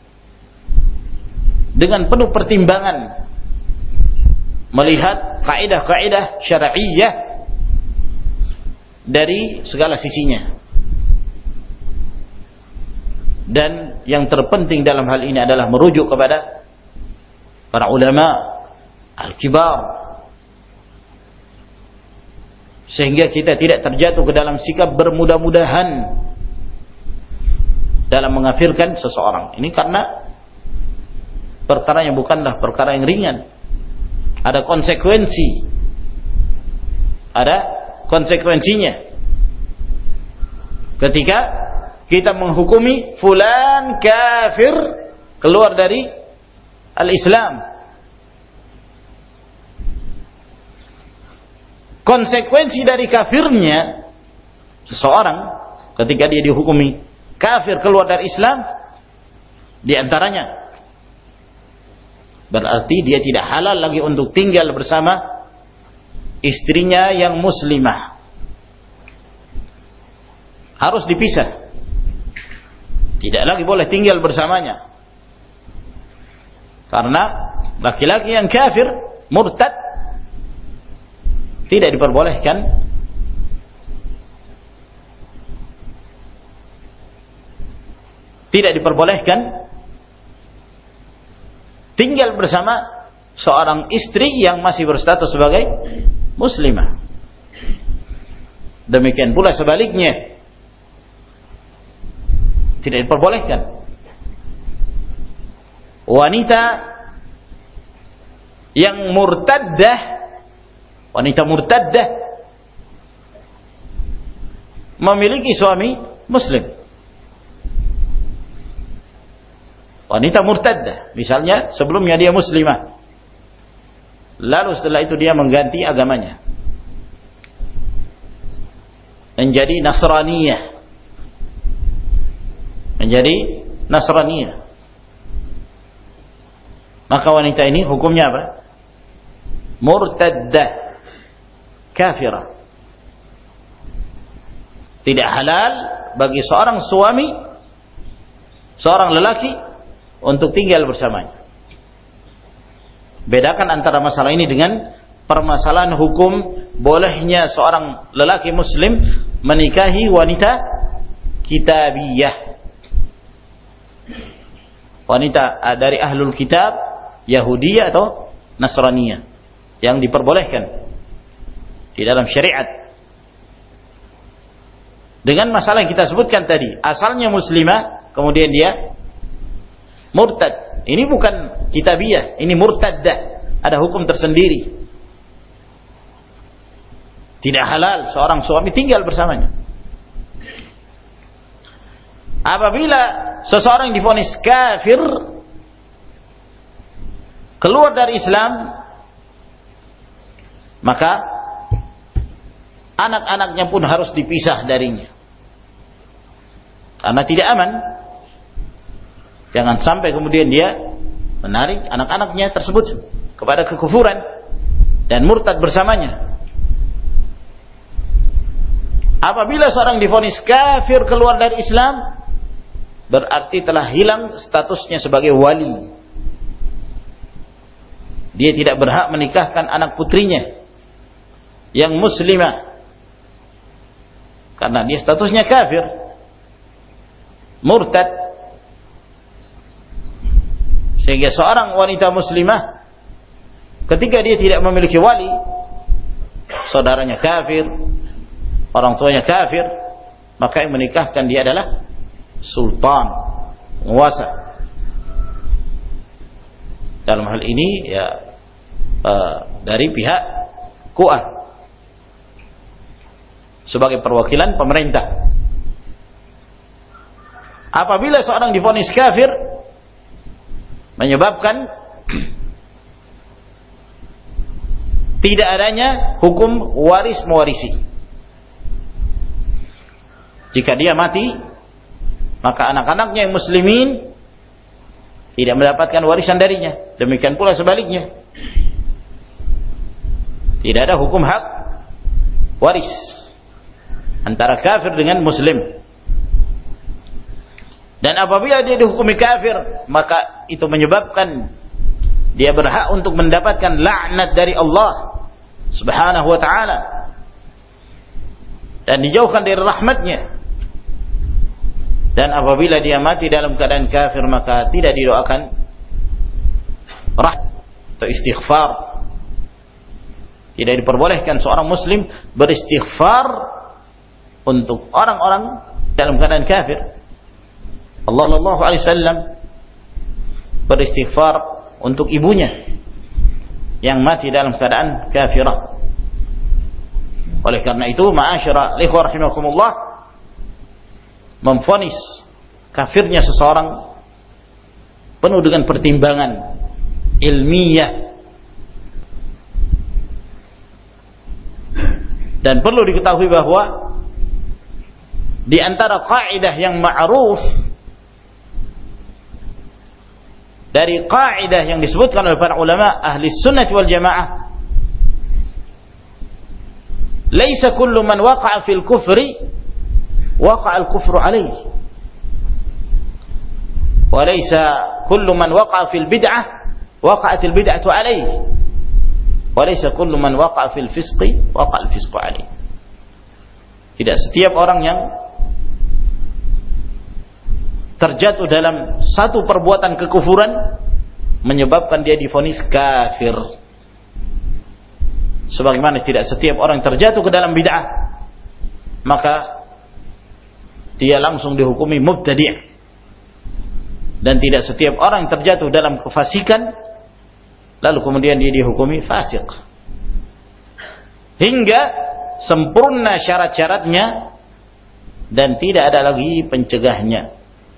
dengan penuh pertimbangan, melihat kaidah-kaidah syar'iyyah dari segala sisinya. Dan yang terpenting dalam hal ini adalah merujuk kepada para ulama al-kibar, sehingga kita tidak terjatuh ke dalam sikap bermudah-mudahan dalam mengkafirkan seseorang. Ini karena perkara yang bukanlah perkara yang ringan. Ada konsekuensinya ketika kita menghukumi fulan kafir, keluar dari al-Islam. Konsekuensi dari kafirnya seseorang ketika dia dihukumi kafir, keluar dari Islam, di antaranya berarti dia tidak halal lagi untuk tinggal bersama istrinya yang muslimah. Harus dipisah. Tidak lagi boleh tinggal bersamanya. Karena laki-laki yang kafir, murtad, tidak diperbolehkan tinggal bersama seorang istri yang masih berstatus sebagai muslimah. Demikian pula sebaliknya, tidak diperbolehkan wanita yang wanita murtaddah memiliki suami muslim. Wanita murtaddah, misalnya sebelumnya dia muslimah, lalu setelah itu dia mengganti agamanya menjadi Nasraniyah. Maka wanita ini hukumnya apa? Murtaddah, kafirah. Tidak halal bagi seorang suami, seorang lelaki untuk tinggal bersamanya. Bedakan antara masalah ini dengan permasalahan hukum bolehnya seorang lelaki muslim menikahi wanita kitabiyah, wanita dari ahlul kitab, Yahudiyah atau Nasraniyah, yang diperbolehkan di dalam syariat. Dengan masalah yang kita sebutkan tadi, asalnya muslimah kemudian dia murtad. Ini bukan kitabiyah, ini murtaddah, ada hukum tersendiri. Tidak halal seorang suami tinggal bersamanya. Apabila seseorang divonis kafir, keluar dari Islam, maka anak-anaknya pun harus dipisah darinya, karena tidak aman. Jangan sampai kemudian dia menarik anak-anaknya tersebut kepada kekufuran dan murtad bersamanya. Apabila seorang divonis kafir keluar dari Islam, berarti telah hilang statusnya sebagai wali. Dia tidak berhak menikahkan anak putrinya yang muslimah, karena dia statusnya kafir, murtad. Sehingga seorang wanita muslimah ketika dia tidak memiliki wali, saudaranya kafir, orang tuanya kafir, maka yang menikahkan dia adalah sultan, penguasa. Dalam hal ini ya dari pihak Ku'ah sebagai perwakilan pemerintah. Apabila seorang divonis kafir, menyebabkan tidak adanya hukum waris mewarisi. Jika dia mati, maka anak-anaknya yang muslimin tidak mendapatkan warisan darinya. Demikian pula sebaliknya, tidak ada hukum hak waris antara kafir dengan muslim. Dan apabila dia dihukumi kafir, maka itu menyebabkan dia berhak untuk mendapatkan laknat dari Allah Subhanahu wa ta'ala dan dijauhkan dari rahmatnya. Dan apabila dia mati dalam keadaan kafir, maka tidak didoakan rahmat atau istighfar. Tidak diperbolehkan seorang muslim beristighfar untuk orang-orang dalam keadaan kafir. Allah sallallahu alaihi wasallam beristighfar untuk ibunya yang mati dalam keadaan kafirah. Oleh karena itu, ma'asyara ikhwah rahimakumullah, memvonis kafirnya seseorang penuh dengan pertimbangan ilmiah, dan perlu diketahui bahwa di antara kaidah yang ma'ruf dari kaidah yang disebutkan oleh para ulama ahli sunnah wal jamaah, laisa kullu man waqa'a fil kufri waqa'a al kufru alayhi, wa laisa kullu man waqa'a fil bid'ah waqa'at al bid'atu alayhi, wa laisa kullu man waqa'a fil fisqi waqa'a al fisqu alayhi. Tidak setiap orang yang terjatuh dalam satu perbuatan kekufuran menyebabkan dia divonis kafir. Sebagaimana tidak setiap orang terjatuh ke dalam bid'ah maka dia langsung dihukumi mubtadi', dan tidak setiap orang terjatuh dalam kefasikan lalu kemudian dia dihukumi fasik, hingga sempurna syarat-syaratnya dan tidak ada lagi pencegahnya.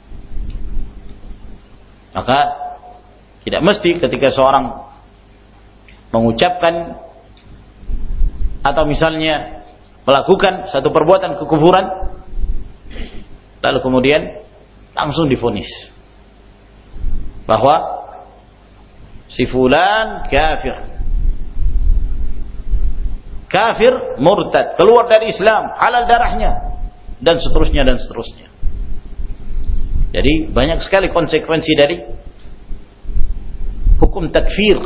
Maka tidak mesti ketika seorang mengucapkan atau misalnya melakukan satu perbuatan kekufuran lalu kemudian langsung divonis bahwa si fulan kafir, murtad, keluar dari Islam, halal darahnya, dan seterusnya dan seterusnya. Jadi banyak sekali konsekuensi dari hukum takfir,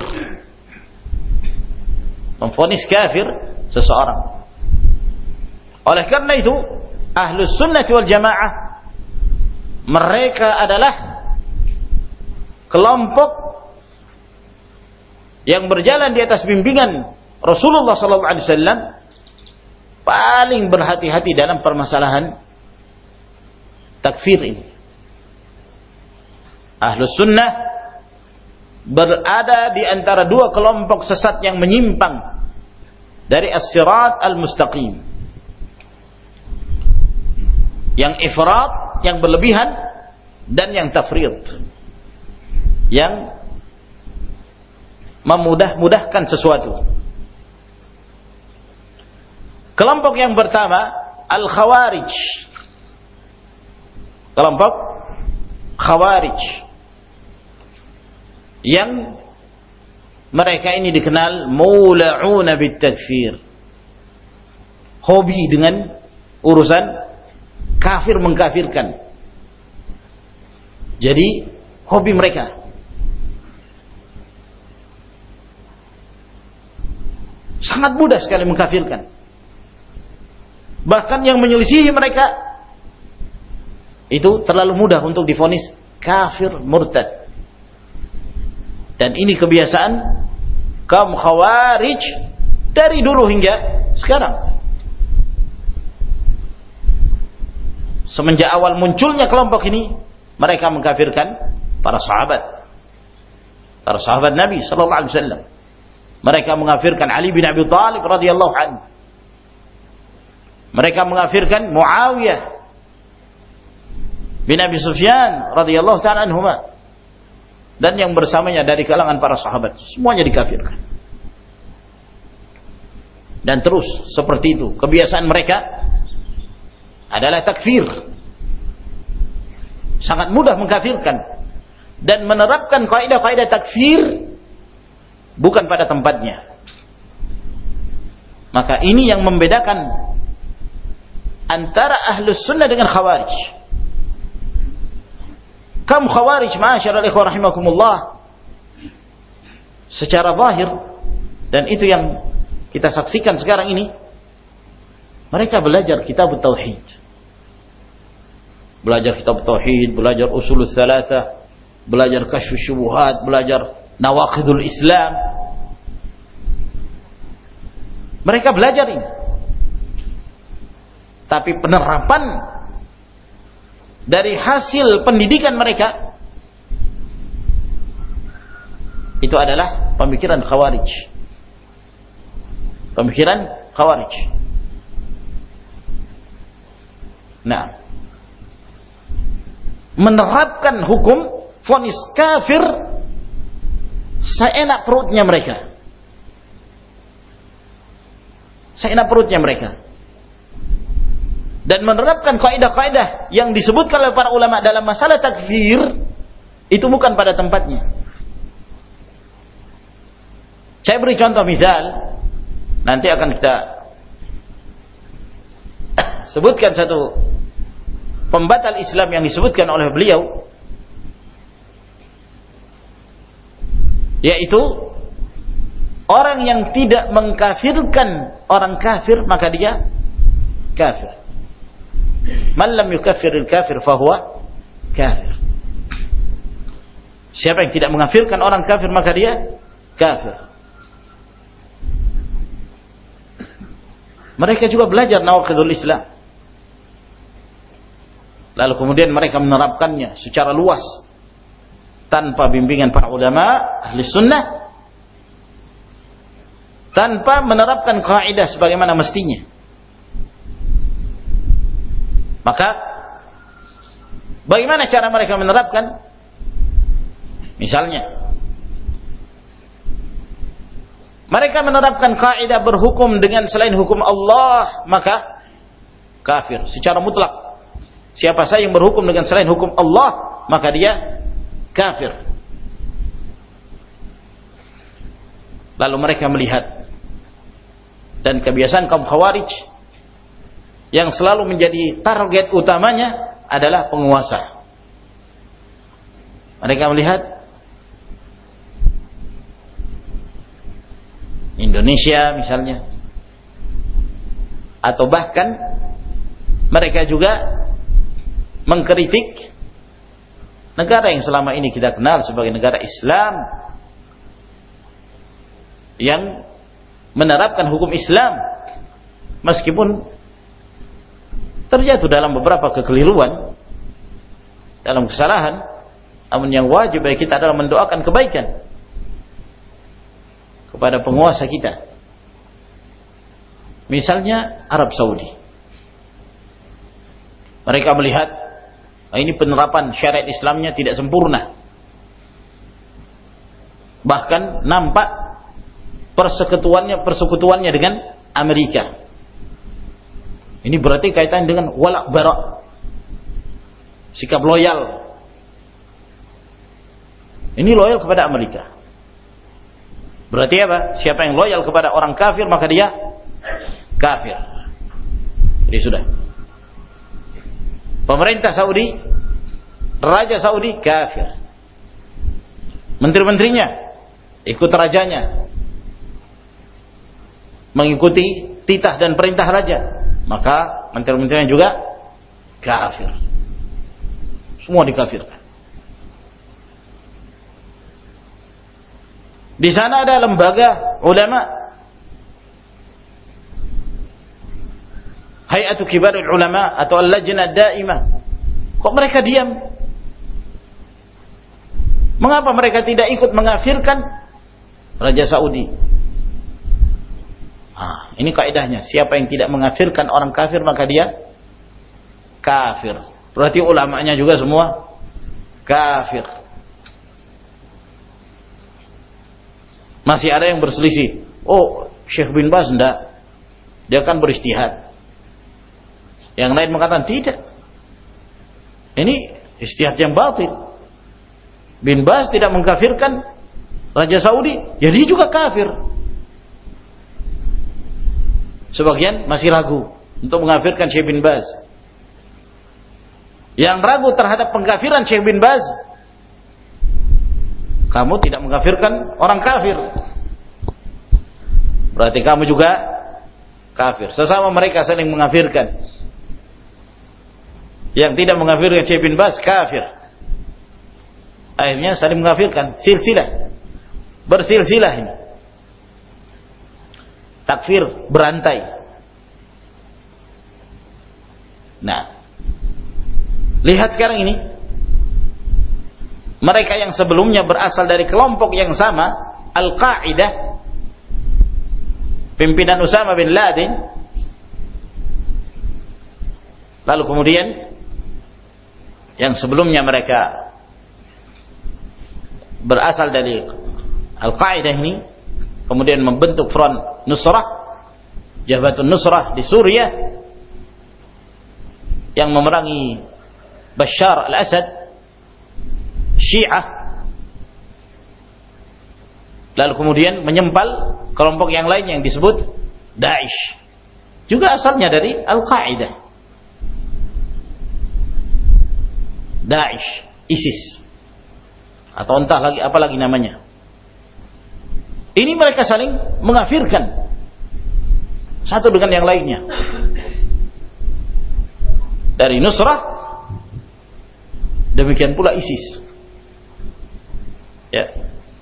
memvonis kafir seseorang. Oleh karena itu, Ahlus Sunnah wal Jamaah, mereka adalah kelompok yang berjalan di atas bimbingan Rasulullah SAW, paling berhati-hati dalam permasalahan takfir ini. Ahlus Sunnah berada di antara dua kelompok sesat yang menyimpang dari as-sirat al-mustaqim. Yang ifrat, yang berlebihan, dan yang tafrid, yang memudah-mudahkan sesuatu. Kelompok yang pertama, al-khawarij. Kelompok khawarij, yang mereka ini dikenal mula'una bit-takfir, hobi dengan urusan kafir mengkafirkan. Jadi hobi mereka. Sangat mudah sekali mengkafirkan. Bahkan yang menyelisihi mereka itu terlalu mudah untuk divonis kafir murtad. Dan ini kebiasaan kaum khawarij dari dulu hingga sekarang. Semenjak awal munculnya kelompok ini, mereka mengkafirkan para sahabat Nabi sallallahu alaihi wasallam. Mereka mengkafirkan Ali bin Abi Thalib radhiyallahu anhu. Mereka mengkafirkan Muawiyah bin Abi Sufyan radhiyallahu ta'ala anhuma, dan yang bersamanya dari kalangan para sahabat, semuanya dikafirkan. Dan terus seperti itu kebiasaan mereka adalah takfir. Sangat mudah mengkafirkan dan menerapkan kaidah-kaidah takfir bukan pada tempatnya. Maka ini yang membedakan antara Ahlus Sunnah dengan Khawarij. Kaum Khawarij, ma'asyiral ikhwah rahimakumullah, secara zahir, dan itu yang kita saksikan sekarang ini, mereka belajar kitab tauhid, belajar usulul thalathah, belajar kasyfus syubuhat, belajar nawaqidul Islam. Mereka belajar ini, tapi penerapan dari hasil pendidikan mereka itu adalah pemikiran Khawarij. Nah, menerapkan hukum vonis kafir seenak perutnya mereka. Dan menerapkan kaidah-kaidah yang disebutkan oleh para ulama dalam masalah takfir itu bukan pada tempatnya. Saya beri contoh misal, nanti akan kita sebutkan satu pembatal Islam yang disebutkan oleh beliau, yaitu orang yang tidak mengkafirkan orang kafir maka dia kafir. Man lam yukaffiril kafir fahuwa kafir. Siapa yang tidak mengkafirkan orang kafir maka dia kafir. Mereka juga belajar nawaqidul Islam, lalu kemudian mereka menerapkannya secara luas tanpa bimbingan para ulama ahli sunnah, tanpa menerapkan kaidah sebagaimana mestinya. Maka bagaimana cara mereka menerapkan? Misalnya mereka menerapkan kaidah berhukum dengan selain hukum Allah maka kafir secara mutlak. Siapa saja yang berhukum dengan selain hukum Allah maka dia kafir. Lalu mereka melihat, dan kebiasaan kaum Khawarij yang selalu menjadi target utamanya adalah penguasa. Mereka melihat Indonesia misalnya, atau bahkan mereka juga mengkritik negara yang selama ini kita kenal sebagai negara Islam, yang menerapkan hukum Islam, meskipun terjatuh dalam beberapa kekeliruan, dalam kesalahan, namun yang wajib bagi kita adalah mendoakan kebaikan kepada penguasa kita. Misalnya Arab Saudi, mereka melihat ini penerapan syariat Islamnya tidak sempurna, bahkan nampak persekutuannya dengan Amerika. Ini berarti kaitan dengan walak barak, sikap loyal. Ini loyal kepada Amerika. Berarti apa? Siapa yang loyal kepada orang kafir maka dia kafir. Jadi sudah. Pemerintah Saudi, Raja Saudi kafir. Menteri-menterinya ikut rajanya, mengikuti titah dan perintah raja, maka menteri-menterinya juga kafir. Semua dikafirkan. Di sana ada lembaga ulama, Hay'atu Kibarul Ulama atau Al-Lajnah Daimah. Kok mereka diam? Mengapa mereka tidak ikut mengafirkan Raja Saudi? Ini kaidahnya, siapa yang tidak mengafirkan orang kafir maka dia kafir. Berarti ulamanya juga semua kafir. Masih ada yang berselisih. Oh, Syekh bin Baz enggak, dia kan beristihad. Yang lain mengatakan tidak, ini istihad yang batil. Bin Baz tidak mengkafirkan Raja Saudi, ya dia juga kafir. Sebagian masih ragu untuk mengkafirkan Syekh bin Baz. Yang ragu terhadap pengkafiran Syekh bin Baz, kamu tidak mengkafirkan orang kafir, berarti kamu juga kafir. Sesama mereka saling mengkafirkan. Yang tidak mengkafirkan Syekh bin Baz kafir. Akhirnya saling mengkafirkan, silsilah, bersilsilah ini. Takfir berantai. Nah, lihat sekarang ini, mereka yang sebelumnya berasal dari kelompok yang sama, Al-Qa'idah, pimpinan Usama bin Laden, lalu kemudian yang sebelumnya mereka berasal dari Al-Qa'idah ini, kemudian membentuk Front Nusrah, Jabhatun Nusrah di Suriah, yang memerangi Bashar al-Assad, Syiah. Lalu kemudian menyempal kelompok yang lain yang disebut Daesh, juga asalnya dari Al-Qa'idah. Daesh, ISIS, atau entah lagi apa lagi namanya. Ini mereka saling mengafirkan satu dengan yang lainnya. Dari Nusrah, demikian pula ISIS. Ya.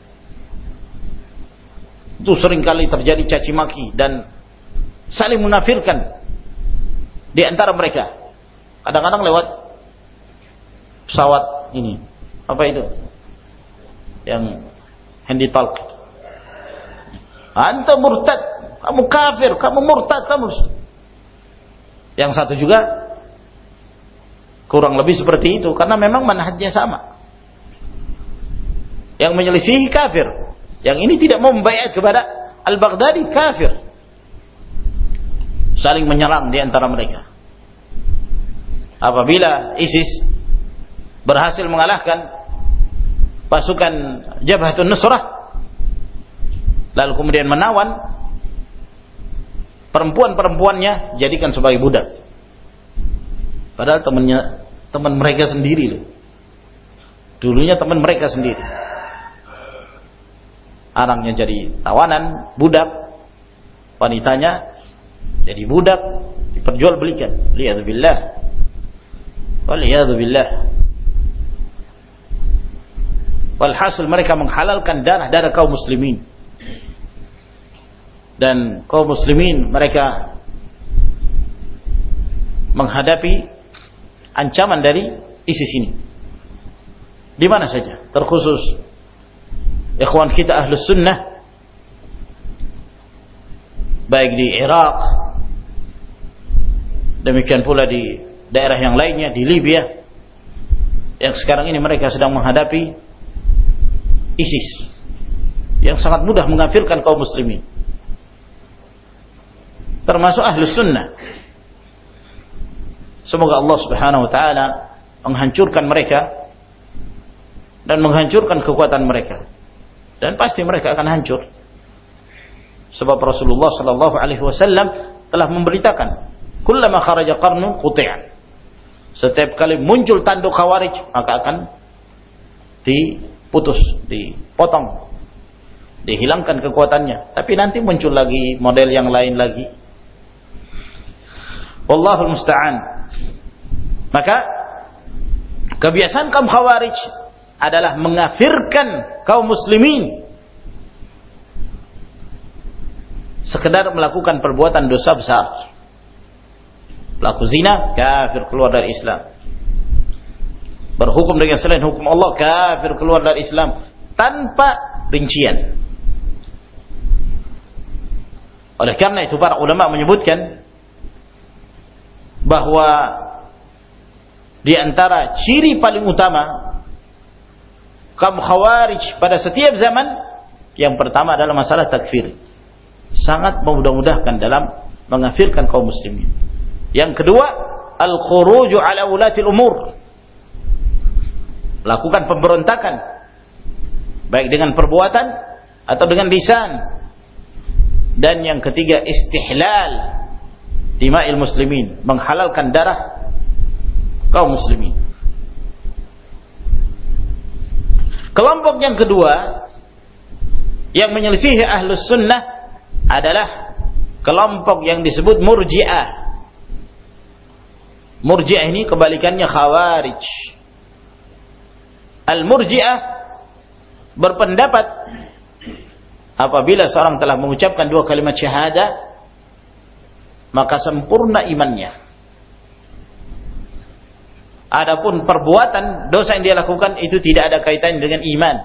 Itu seringkali terjadi caci maki dan saling mengafirkan di antara mereka. Kadang-kadang lewat pesawat ini, apa itu? Yang handy talk. Anta murtad, kamu kafir, kamu murtad, kamu. Yang satu juga kurang lebih seperti itu, karena memang manhajnya sama. Yang menyelisihi kafir, yang ini tidak mau membaiat kepada Al-Baghdadi, kafir. Saling menyerang di antara mereka. Apabila ISIS berhasil mengalahkan pasukan Jabhatun Nusrah, lalu kemudian menawan perempuan-perempuannya, jadikan sebagai budak. Padahal teman mereka sendiri loh. Dulunya teman mereka sendiri. Anaknya jadi tawanan, budak. Wanitanya jadi budak, diperjualbelikan. Liyadzubillah. Waliyadzubillah. Walhasil mereka menghalalkan darah-darah kaum muslimin. Dan kaum muslimin mereka menghadapi ancaman dari ISIS ini. Di mana saja, terkhusus ikhwan kita Ahlus Sunnah, baik di Irak, demikian pula di daerah yang lainnya, di Libya, yang sekarang ini mereka sedang menghadapi ISIS yang sangat mudah mengkafirkan kaum muslimin, termasuk Ahlus Sunnah. Semoga Allah Subhanahu wa taala menghancurkan mereka dan menghancurkan kekuatan mereka, dan pasti mereka akan hancur. Sebab Rasulullah sallallahu alaihi wasallam telah memberitakan, kullama kharaja qarnun quti'a. Setiap kali muncul tanduk Khawarij, maka akan diputus, dipotong, dihilangkan kekuatannya. Tapi nanti muncul lagi model yang lain lagi. Wallahul musta'an. Maka kebiasaan kaum Khawarij adalah mengafirkan kaum muslimin sekedar melakukan perbuatan dosa besar. Pelaku zina kafir, keluar dari Islam. Berhukum dengan selain hukum Allah kafir, keluar dari Islam, tanpa rincian. Oleh karena itu para ulama menyebutkan bahwa di antara ciri paling utama kaum Khawarij pada setiap zaman, yang pertama adalah masalah takfir. Sangat memudah-mudahkan dalam mengafirkan kaum muslimin. Yang kedua, al-khuruju ala ulatil umur. Lakukan pemberontakan, baik dengan perbuatan atau dengan lisan. Dan yang ketiga, istihlal dima'il muslimin, menghalalkan darah kaum muslimin. Kelompok yang kedua yang menyelisihi Ahlus Sunnah adalah kelompok yang disebut Murji'ah. Murji'ah ini kebalikannya Khawarij. Al-Murji'ah berpendapat apabila seorang telah mengucapkan 2 kalimat syahadah, maka sempurna imannya. Adapun perbuatan dosa yang dia lakukan itu tidak ada kaitannya dengan iman.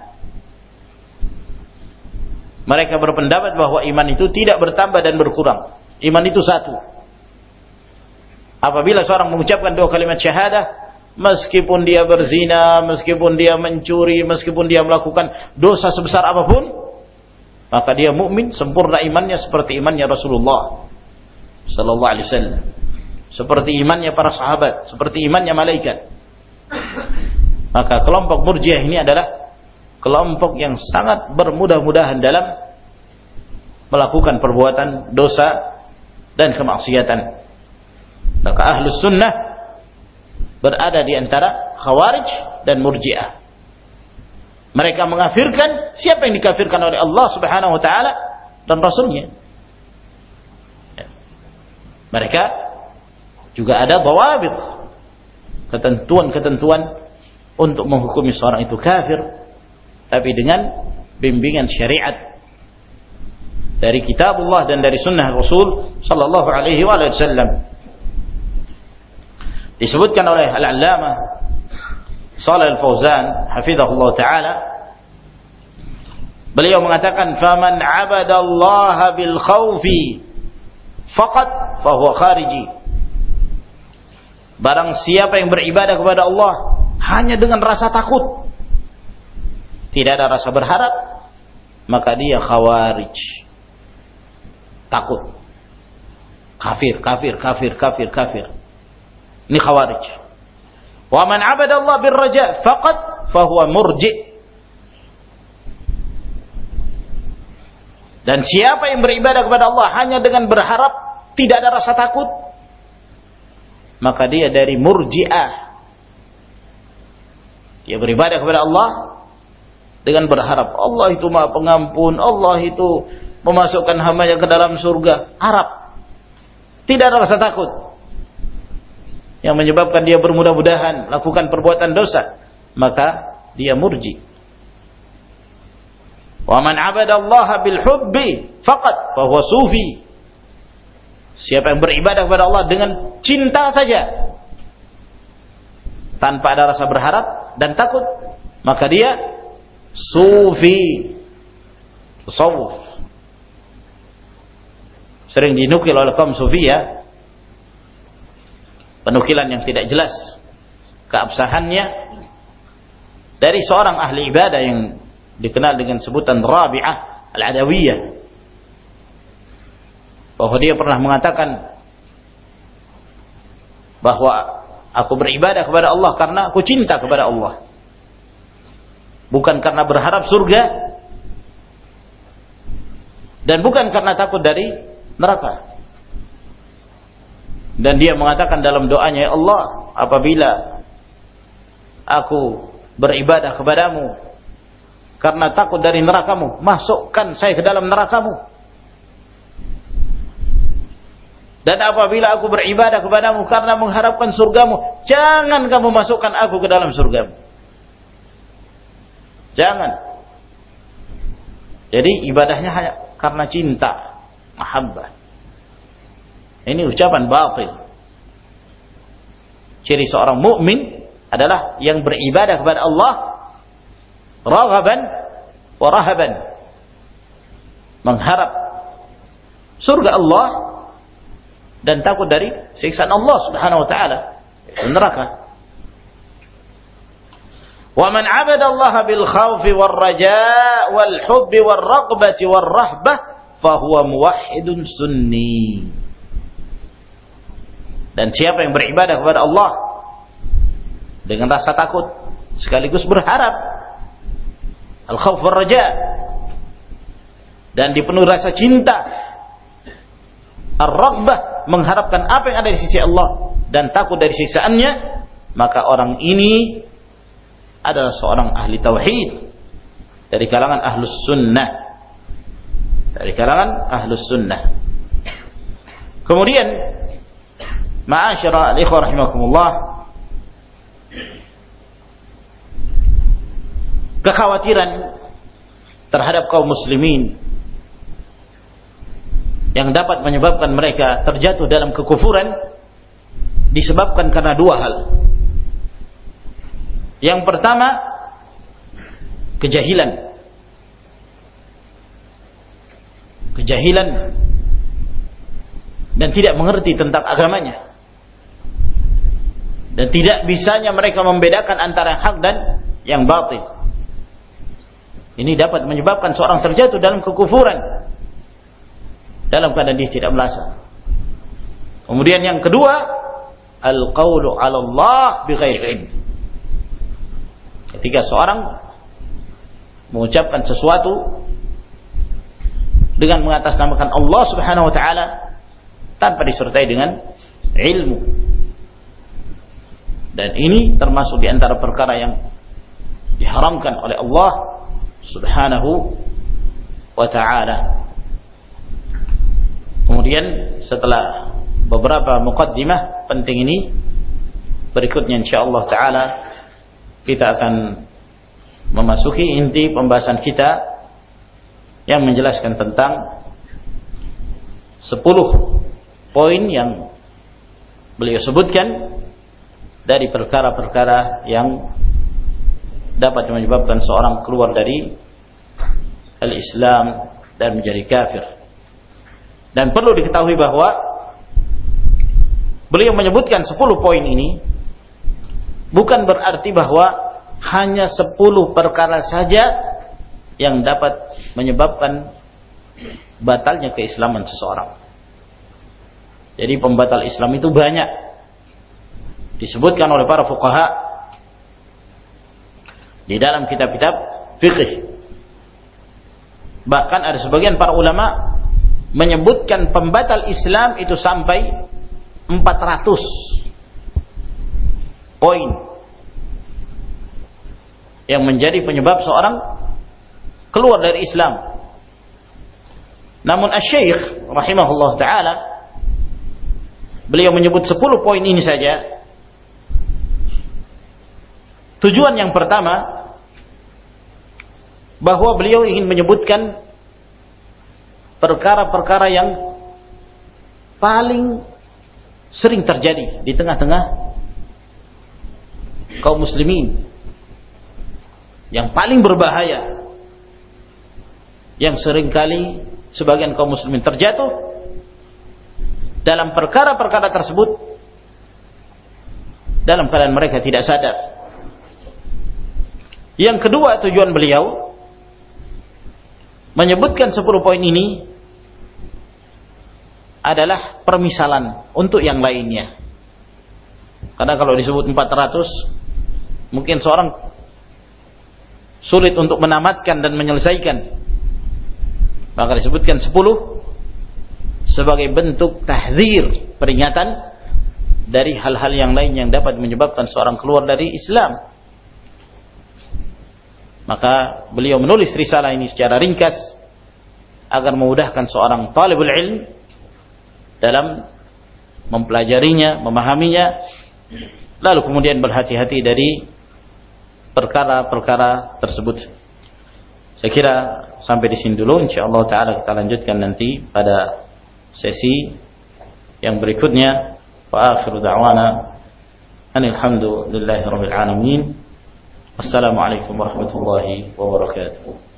Mereka berpendapat bahwa iman itu tidak bertambah dan berkurang. Iman itu satu. Apabila seorang mengucapkan 2 kalimat syahadah, meskipun dia berzina, meskipun dia mencuri, meskipun dia melakukan dosa sebesar apapun, maka dia mukmin, sempurna imannya seperti imannya Rasulullah sallallahu alaihi wasallam, seperti imannya para sahabat, seperti imannya malaikat. Maka kelompok Murji'ah ini adalah kelompok yang sangat bermudah-mudahan dalam melakukan perbuatan dosa dan kemaksiatan. Maka Ahlus Sunnah berada di antara Khawarij dan Murji'ah. Mereka mengafirkan siapa yang dikafirkan oleh Allah Subhanahu wa taala dan Rasulnya. Mereka juga ada dawabit, ketentuan-ketentuan untuk menghukumi seorang itu kafir, tapi dengan bimbingan syariat dari kitabullah dan dari sunnah Rasul sallallahu alaihi wasallam. Disebutkan oleh Al-Allamah Shalih Al-Fauzan hafizahullah taala, beliau mengatakan, faman 'abada Allah bil khaufi faqat fahuwa khariji. Barang siapa yang beribadah kepada Allah hanya dengan rasa takut, tidak ada rasa berharap, maka dia khawarij. Takut, kafir, kafir, kafir, kafir, kafir. Ini khawarij. Wa man 'abada Allah bir raja faqat fahuwa murji'. Dan siapa yang beribadah kepada Allah hanya dengan berharap, tidak ada rasa takut, maka dia dari Murji'ah. Dia beribadah kepada Allah dengan berharap Allah itu Maha Pengampun, Allah itu memasukkan hambanya ke dalam surga. Harap, tidak ada rasa takut yang menyebabkan dia bermudah-mudahan lakukan perbuatan dosa, maka dia murji. Wa man 'abada Allah bil hubbi faqat fa huwa sufi. Siapa yang beribadah kepada Allah dengan cinta saja tanpa ada rasa berharap dan takut, maka dia sufi, tasawuf. Sering dinukil oleh kaum sufi ya, penukilan yang tidak jelas keabsahannya dari seorang ahli ibadah yang dikenal dengan sebutan Rabi'ah Al-Adawiyah, bahwa dia pernah mengatakan bahwa aku beribadah kepada Allah karena aku cinta kepada Allah, bukan karena berharap surga dan bukan karena takut dari neraka. Dan dia mengatakan dalam doanya, ya Allah, apabila aku beribadah kepadamu karena takut dari nerakamu, masukkan saya ke dalam nerakamu. Dan apabila aku beribadah kepadamu karena mengharapkan surgamu, jangan kamu masukkan aku ke dalam surgamu. Jangan. Jadi ibadahnya hanya karena cinta, mahabbah. Ini ucapan batil. Ciri seorang mukmin adalah yang beribadah kepada Allah raghaban wa rahaban, mengharap surga Allah dan takut dari siksaan Allah Subhanahu wa taala, neraka. Wa man 'abada Allah bil khaufi war raja' wal hubbi war raghbati war rahbah fa huwa muwahhidun sunni. Dan siapa yang beribadah kepada Allah dengan rasa takut sekaligus berharap, al khauf war raja', dan dipenuhi rasa cinta, ar-raghbah, mengharapkan apa yang ada di sisi Allah dan takut dari siksaannya, maka orang ini adalah seorang ahli tauhid dari kalangan ahlus sunnah, dari kalangan ahlus sunnah. Kemudian ma'asyara al-ikhwah rahimakumullah, kekhawatiran terhadap kaum muslimin yang dapat menyebabkan mereka terjatuh dalam kekufuran disebabkan karena dua hal. Yang pertama, kejahilan. Kejahilan dan tidak mengerti tentang agamanya. Dan tidak bisanya mereka membedakan antara yang hak dan yang batil. Ini dapat menyebabkan seorang terjatuh dalam kekufuran dalam keadaan dia tidak merasa. Kemudian yang kedua, al-qawlu 'ala Allah bighairi ilm. Ketika seorang mengucapkan sesuatu dengan mengatasnamakan Allah Subhanahu wa taala tanpa disertai dengan ilmu. Dan ini termasuk di antara perkara yang diharamkan oleh Allah Subhanahu wa taala. Kemudian setelah beberapa muqaddimah penting ini, berikutnya insyaallah taala kita akan memasuki inti pembahasan kita yang menjelaskan tentang 10 poin yang beliau sebutkan dari perkara-perkara yang dapat menyebabkan seorang keluar dari al-Islam dan menjadi kafir. Dan perlu diketahui bahwa beliau menyebutkan 10 poin ini bukan berarti bahwa hanya 10 perkara saja yang dapat menyebabkan batalnya keislaman seseorang. Jadi pembatal Islam itu banyak. Disebutkan oleh para fuqaha di dalam kitab-kitab fikih. Bahkan ada sebagian para ulama menyebutkan pembatal Islam itu sampai 400 poin yang menjadi penyebab seorang keluar dari Islam. Namun Asy-Syaikh rahimahullah taala beliau menyebut 10 poin ini saja. Tujuan yang pertama, bahwa beliau ingin menyebutkan perkara-perkara yang paling sering terjadi di tengah-tengah kaum muslimin, yang paling berbahaya, yang seringkali sebagian kaum muslimin terjatuh dalam perkara-perkara tersebut dalam keadaan mereka tidak sadar. Yang kedua, tujuan beliau menyebutkan 10 poin ini adalah permisalan untuk yang lainnya. Karena kalau disebut 400, mungkin seorang sulit untuk menamatkan dan menyelesaikan. Maka disebutkan 10 sebagai bentuk tahdzir, peringatan dari hal-hal yang lain yang dapat menyebabkan seorang keluar dari Islam. Maka beliau menulis risalah ini secara ringkas agar memudahkan seorang talibul ilm dalam mempelajarinya, memahaminya, lalu kemudian berhati-hati dari perkara-perkara tersebut. Saya kira sampai di sini dulu, insyaallah taala kita lanjutkan nanti pada sesi yang berikutnya. Wa akhiru da'wana anil hamdulillahi rabbil alamin. Assalamualaikum warahmatullahi wabarakatuh.